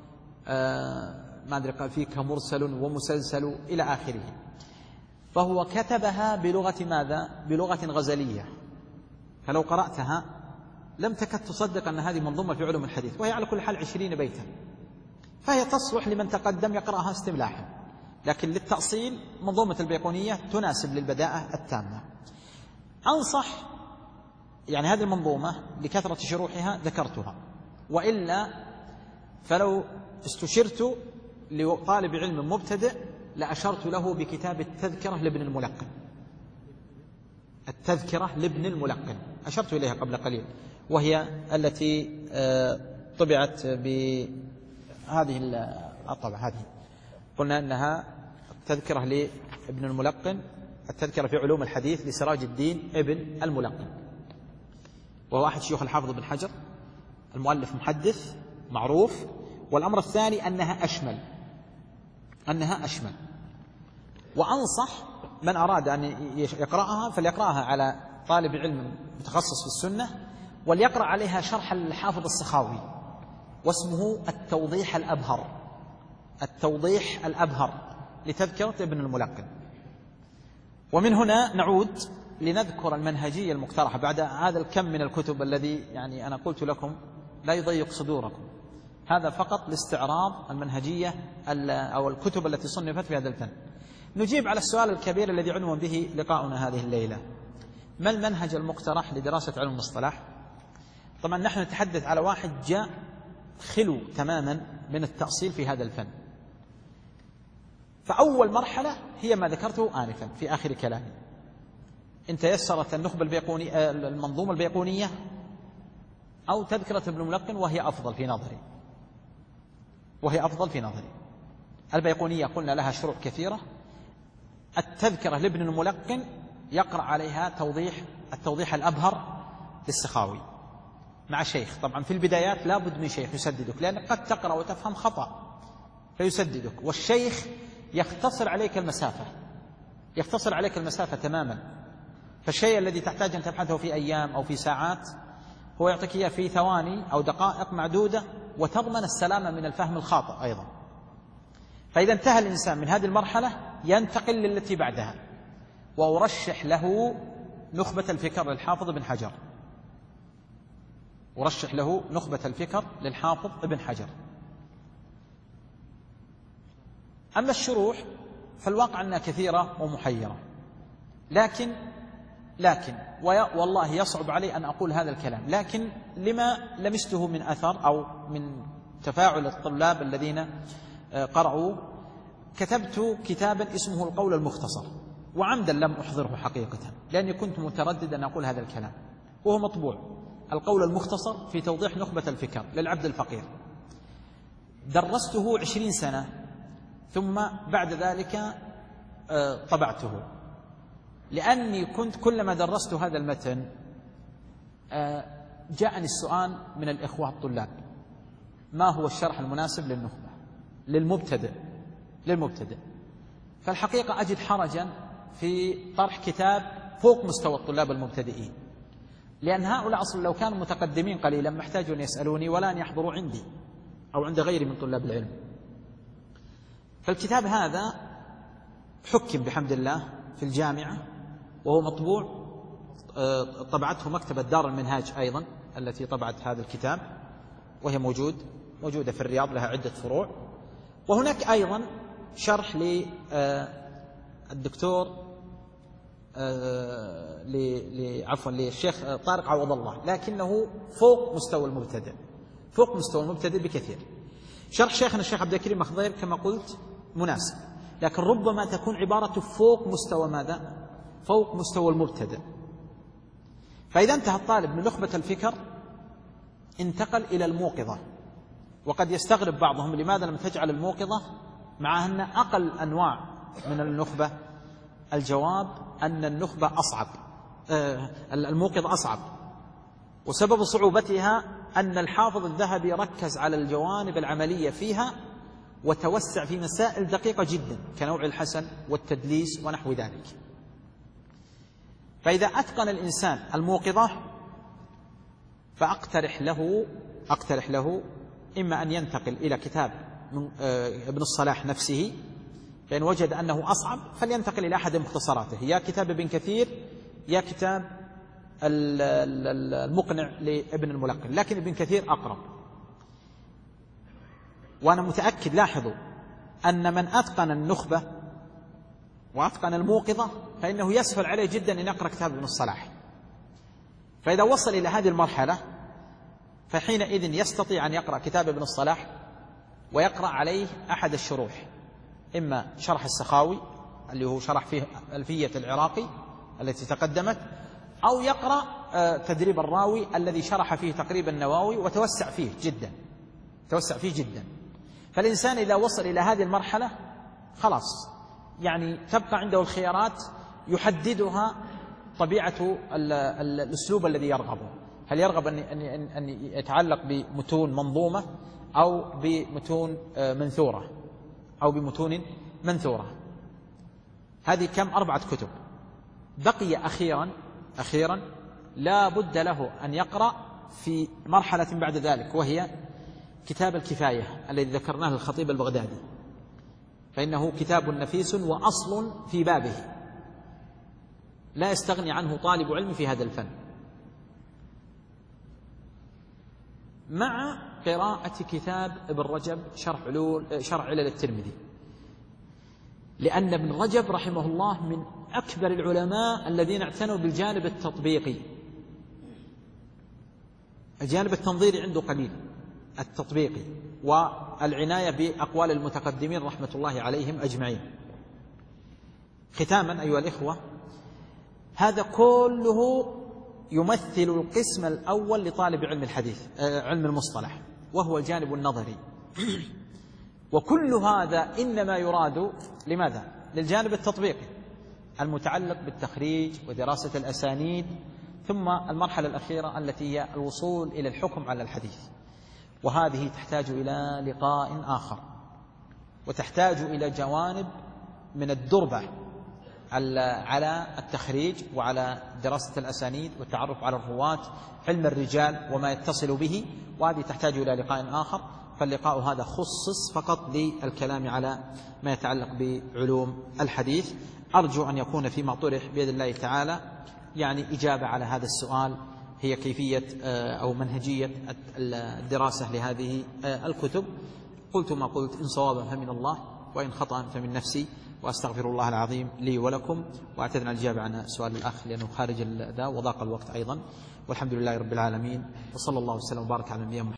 ما أدري قال فيك مرسل ومسلسل إلى آخره. فهو كتبها بلغة ماذا؟ بلغة غزلية، فلو قرأتها لم تكد تصدق أن هذه منظومة في علوم الحديث، وهي على كل حال 20 بيتا، فهي تصلح لمن تقدم يقرأها استملاحا. لكن للتأصيل منظومة البيقونية تناسب للبداءة التامة. أنصح يعني هذه المنظومة لكثرة شروحها ذكرتها، وإلا فلو استشرت لطالب علم مبتدئ لأشرت له بكتاب التذكرة لابن الملقن. التذكرة لابن الملقن أشرت إليها قبل قليل، وهي التي طبعت بهذه الطبعة. هذه قلنا أنها التذكرة لابن الملقن، التذكرة في علوم الحديث لسراج الدين ابن الملقن، وهو أحد شيوخ الحافظ بن حجر، المؤلف محدث معروف. والأمر الثاني أنها أشمل، وأنصح من أراد أن يقرأها فليقرأها على طالب علم متخصص في السنة، وليقرأ عليها شرح الحافظ السخاوي واسمه التوضيح الأبهر لتذكرة ابن الملقن. ومن هنا نعود لنذكر المنهجية المقترحة بعد هذا الكم من الكتب الذي يعني أنا قلت لكم لا يضيق صدوركم، هذا فقط لاستعراض المنهجية أو الكتب التي صنفت في هذا الفن. نجيب على السؤال الكبير الذي عنوان به لقاؤنا هذه الليلة: ما المنهج المقترح لدراسة علم المصطلح؟ طبعا نحن نتحدث على واحد جاء خلو تماما من التأصيل في هذا الفن، فأول مرحلة هي ما ذكرته آنفا في آخر كلامي، إن تيسرت النخبة المنظومة البيقونية أو تذكرة ابن الملقن، وهي أفضل في نظري. البيقونية قلنا لها شروح كثيرة، التذكرة لابن الملقن يقرأ عليها التوضيح الأبهر للسخاوي مع شيخ. طبعا في البدايات لا بد من شيخ يسددك، لأنك قد تقرأ وتفهم خطأ فيسددك، والشيخ يختصر عليك المسافة تماما. فالشيء الذي تحتاج أن تبحثه في أيام أو في ساعات هو يعطيك إياه في ثواني أو دقائق معدودة، وتضمن السلامة من الفهم الخاطئ أيضا. فإذا انتهى الإنسان من هذه المرحلة ينتقل للتي بعدها، وأرشح له نخبة الفكر للحافظ ابن حجر. أما الشروح فالواقع أنها كثيرة ومحيرة، لكن والله يصعب علي أن أقول هذا الكلام، لكن لما لمسته من أثر أو من تفاعل الطلاب الذين قرأوا كتبت كتابا اسمه القول المختصر، وعمدا لم أحضره حقيقة لأني كنت متردد أن أقول هذا الكلام، وهو مطبوع القول المختصر في توضيح نخبة الفكر للعبد الفقير. درسته 20 سنة ثم بعد ذلك طبعته، لأني كنت كلما درست هذا المتن جاءني السؤال من الإخوة الطلاب: ما هو الشرح المناسب للنخبة للمبتدئ؟ فالحقيقة أجد حرجا في طرح كتاب فوق مستوى الطلاب المبتدئين، لأن هؤلاء أصلا لو كانوا متقدمين قليلا ما احتاجوا أن يسألوني ولا أن يحضروا عندي أو عند غيري من طلاب العلم. فالكتاب هذا حكم بحمد الله في الجامعة، وهو مطبوع، طبعته مكتبة دار المنهاج أيضا التي طبعت هذا الكتاب، وهي موجودة في الرياض، لها عدة فروع. وهناك أيضا شرح للدكتور للشيخ طارق عوض الله، لكنه فوق مستوى المبتدئ بكثير. شرح شيخنا الشيخ عبد الكريم مخضير كما قلت مناسب، لكن ربما تكون عبارته فوق مستوى المبتدئ. فإذا انتهى الطالب من نخبة الفكر انتقل إلى الموقظة، وقد يستغرب بعضهم لماذا لم تجعل الموقظة مع أن أقل أنواع من النخبة. الجواب أن الموقظة أصعب، وسبب صعوبتها أن الحافظ الذهبي ركز على الجوانب العملية فيها وتوسع في مسائل دقيقة جدا كنوع الحسن والتدليس ونحو ذلك. فإذا أتقن الإنسان الموقظة فأقترح له إما أن ينتقل إلى كتاب ابن الصلاح نفسه، فإن وجد أنه أصعب فلينتقل إلى أحد مختصراته، يا كتاب ابن كثير يا كتاب المقنع لابن الملقن، لكن ابن كثير أقرب. وأنا متأكد، لاحظوا أن من أتقن النخبة وأتقن الموقظة فإنه يسهل عليه جدا أن يقرأ كتاب ابن الصلاح. فإذا وصل إلى هذه المرحلة فحينئذ يستطيع أن يقرأ كتاب ابن الصلاح ويقرأ عليه أحد الشروح، إما شرح السخاوي اللي هو شرح فيه ألفية العراقي التي تقدمت، أو يقرأ تدريب الراوي الذي شرح فيه تقريب النووي وتوسع فيه جدا. فالإنسان إذا وصل إلى هذه المرحلة خلاص يعني تبقى عنده الخيارات يحددها طبيعة الأسلوب الذي يرغبه، هل يرغب أن يتعلق بمتون منظومة أو بمتون منثورة هذه كم 4 كتب. بقي أخيرا لا بد له أن يقرأ في مرحلة بعد ذلك، وهي كتاب الكفاية الذي ذكرناه الخطيب البغدادي، فإنه كتاب نفيس وأصل في بابه لا يستغني عنه طالب علم في هذا الفن، مع قراءة كتاب ابن رجب شرح علل الترمذي، لأن ابن رجب رحمه الله من أكبر العلماء الذين اعتنوا بالجانب التطبيقي. الجانب التنظيري عنده قليل، التطبيقي والعناية بأقوال المتقدمين رحمة الله عليهم أجمعين. ختاما أيها الإخوة، هذا كله يمثل القسم الأول لطالب علم الحديث علم المصطلح، وهو الجانب النظري. وكل هذا إنما يراد لماذا؟ للجانب التطبيقي المتعلق بالتخريج ودراسة الأسانيد، ثم المرحلة الأخيرة التي هي الوصول إلى الحكم على الحديث، وهذه تحتاج إلى لقاء آخر، وتحتاج إلى جوانب من الدربة على التخريج وعلى دراسة الأسانيد والتعرف على الرواة، علم الرجال وما يتصل به، وهذه تحتاج إلى لقاء آخر. فاللقاء هذا خصص فقط للكلام على ما يتعلق بعلوم الحديث. أرجو أن يكون فيما طرح بإذن الله تعالى يعني إجابة على هذا السؤال، هي كيفية أو منهجية الدراسة لهذه الكتب. قلت ما قلت، إن صوابا فمن الله وإن خطأ فمن نفسي، وأستغفر الله العظيم لي ولكم، وأعتذر عن الإجابة عن سؤال الأخ لأنه خارج الأداء وضاق الوقت أيضا. والحمد لله رب العالمين، وصلى الله وسلم وبارك على نبينا محمد.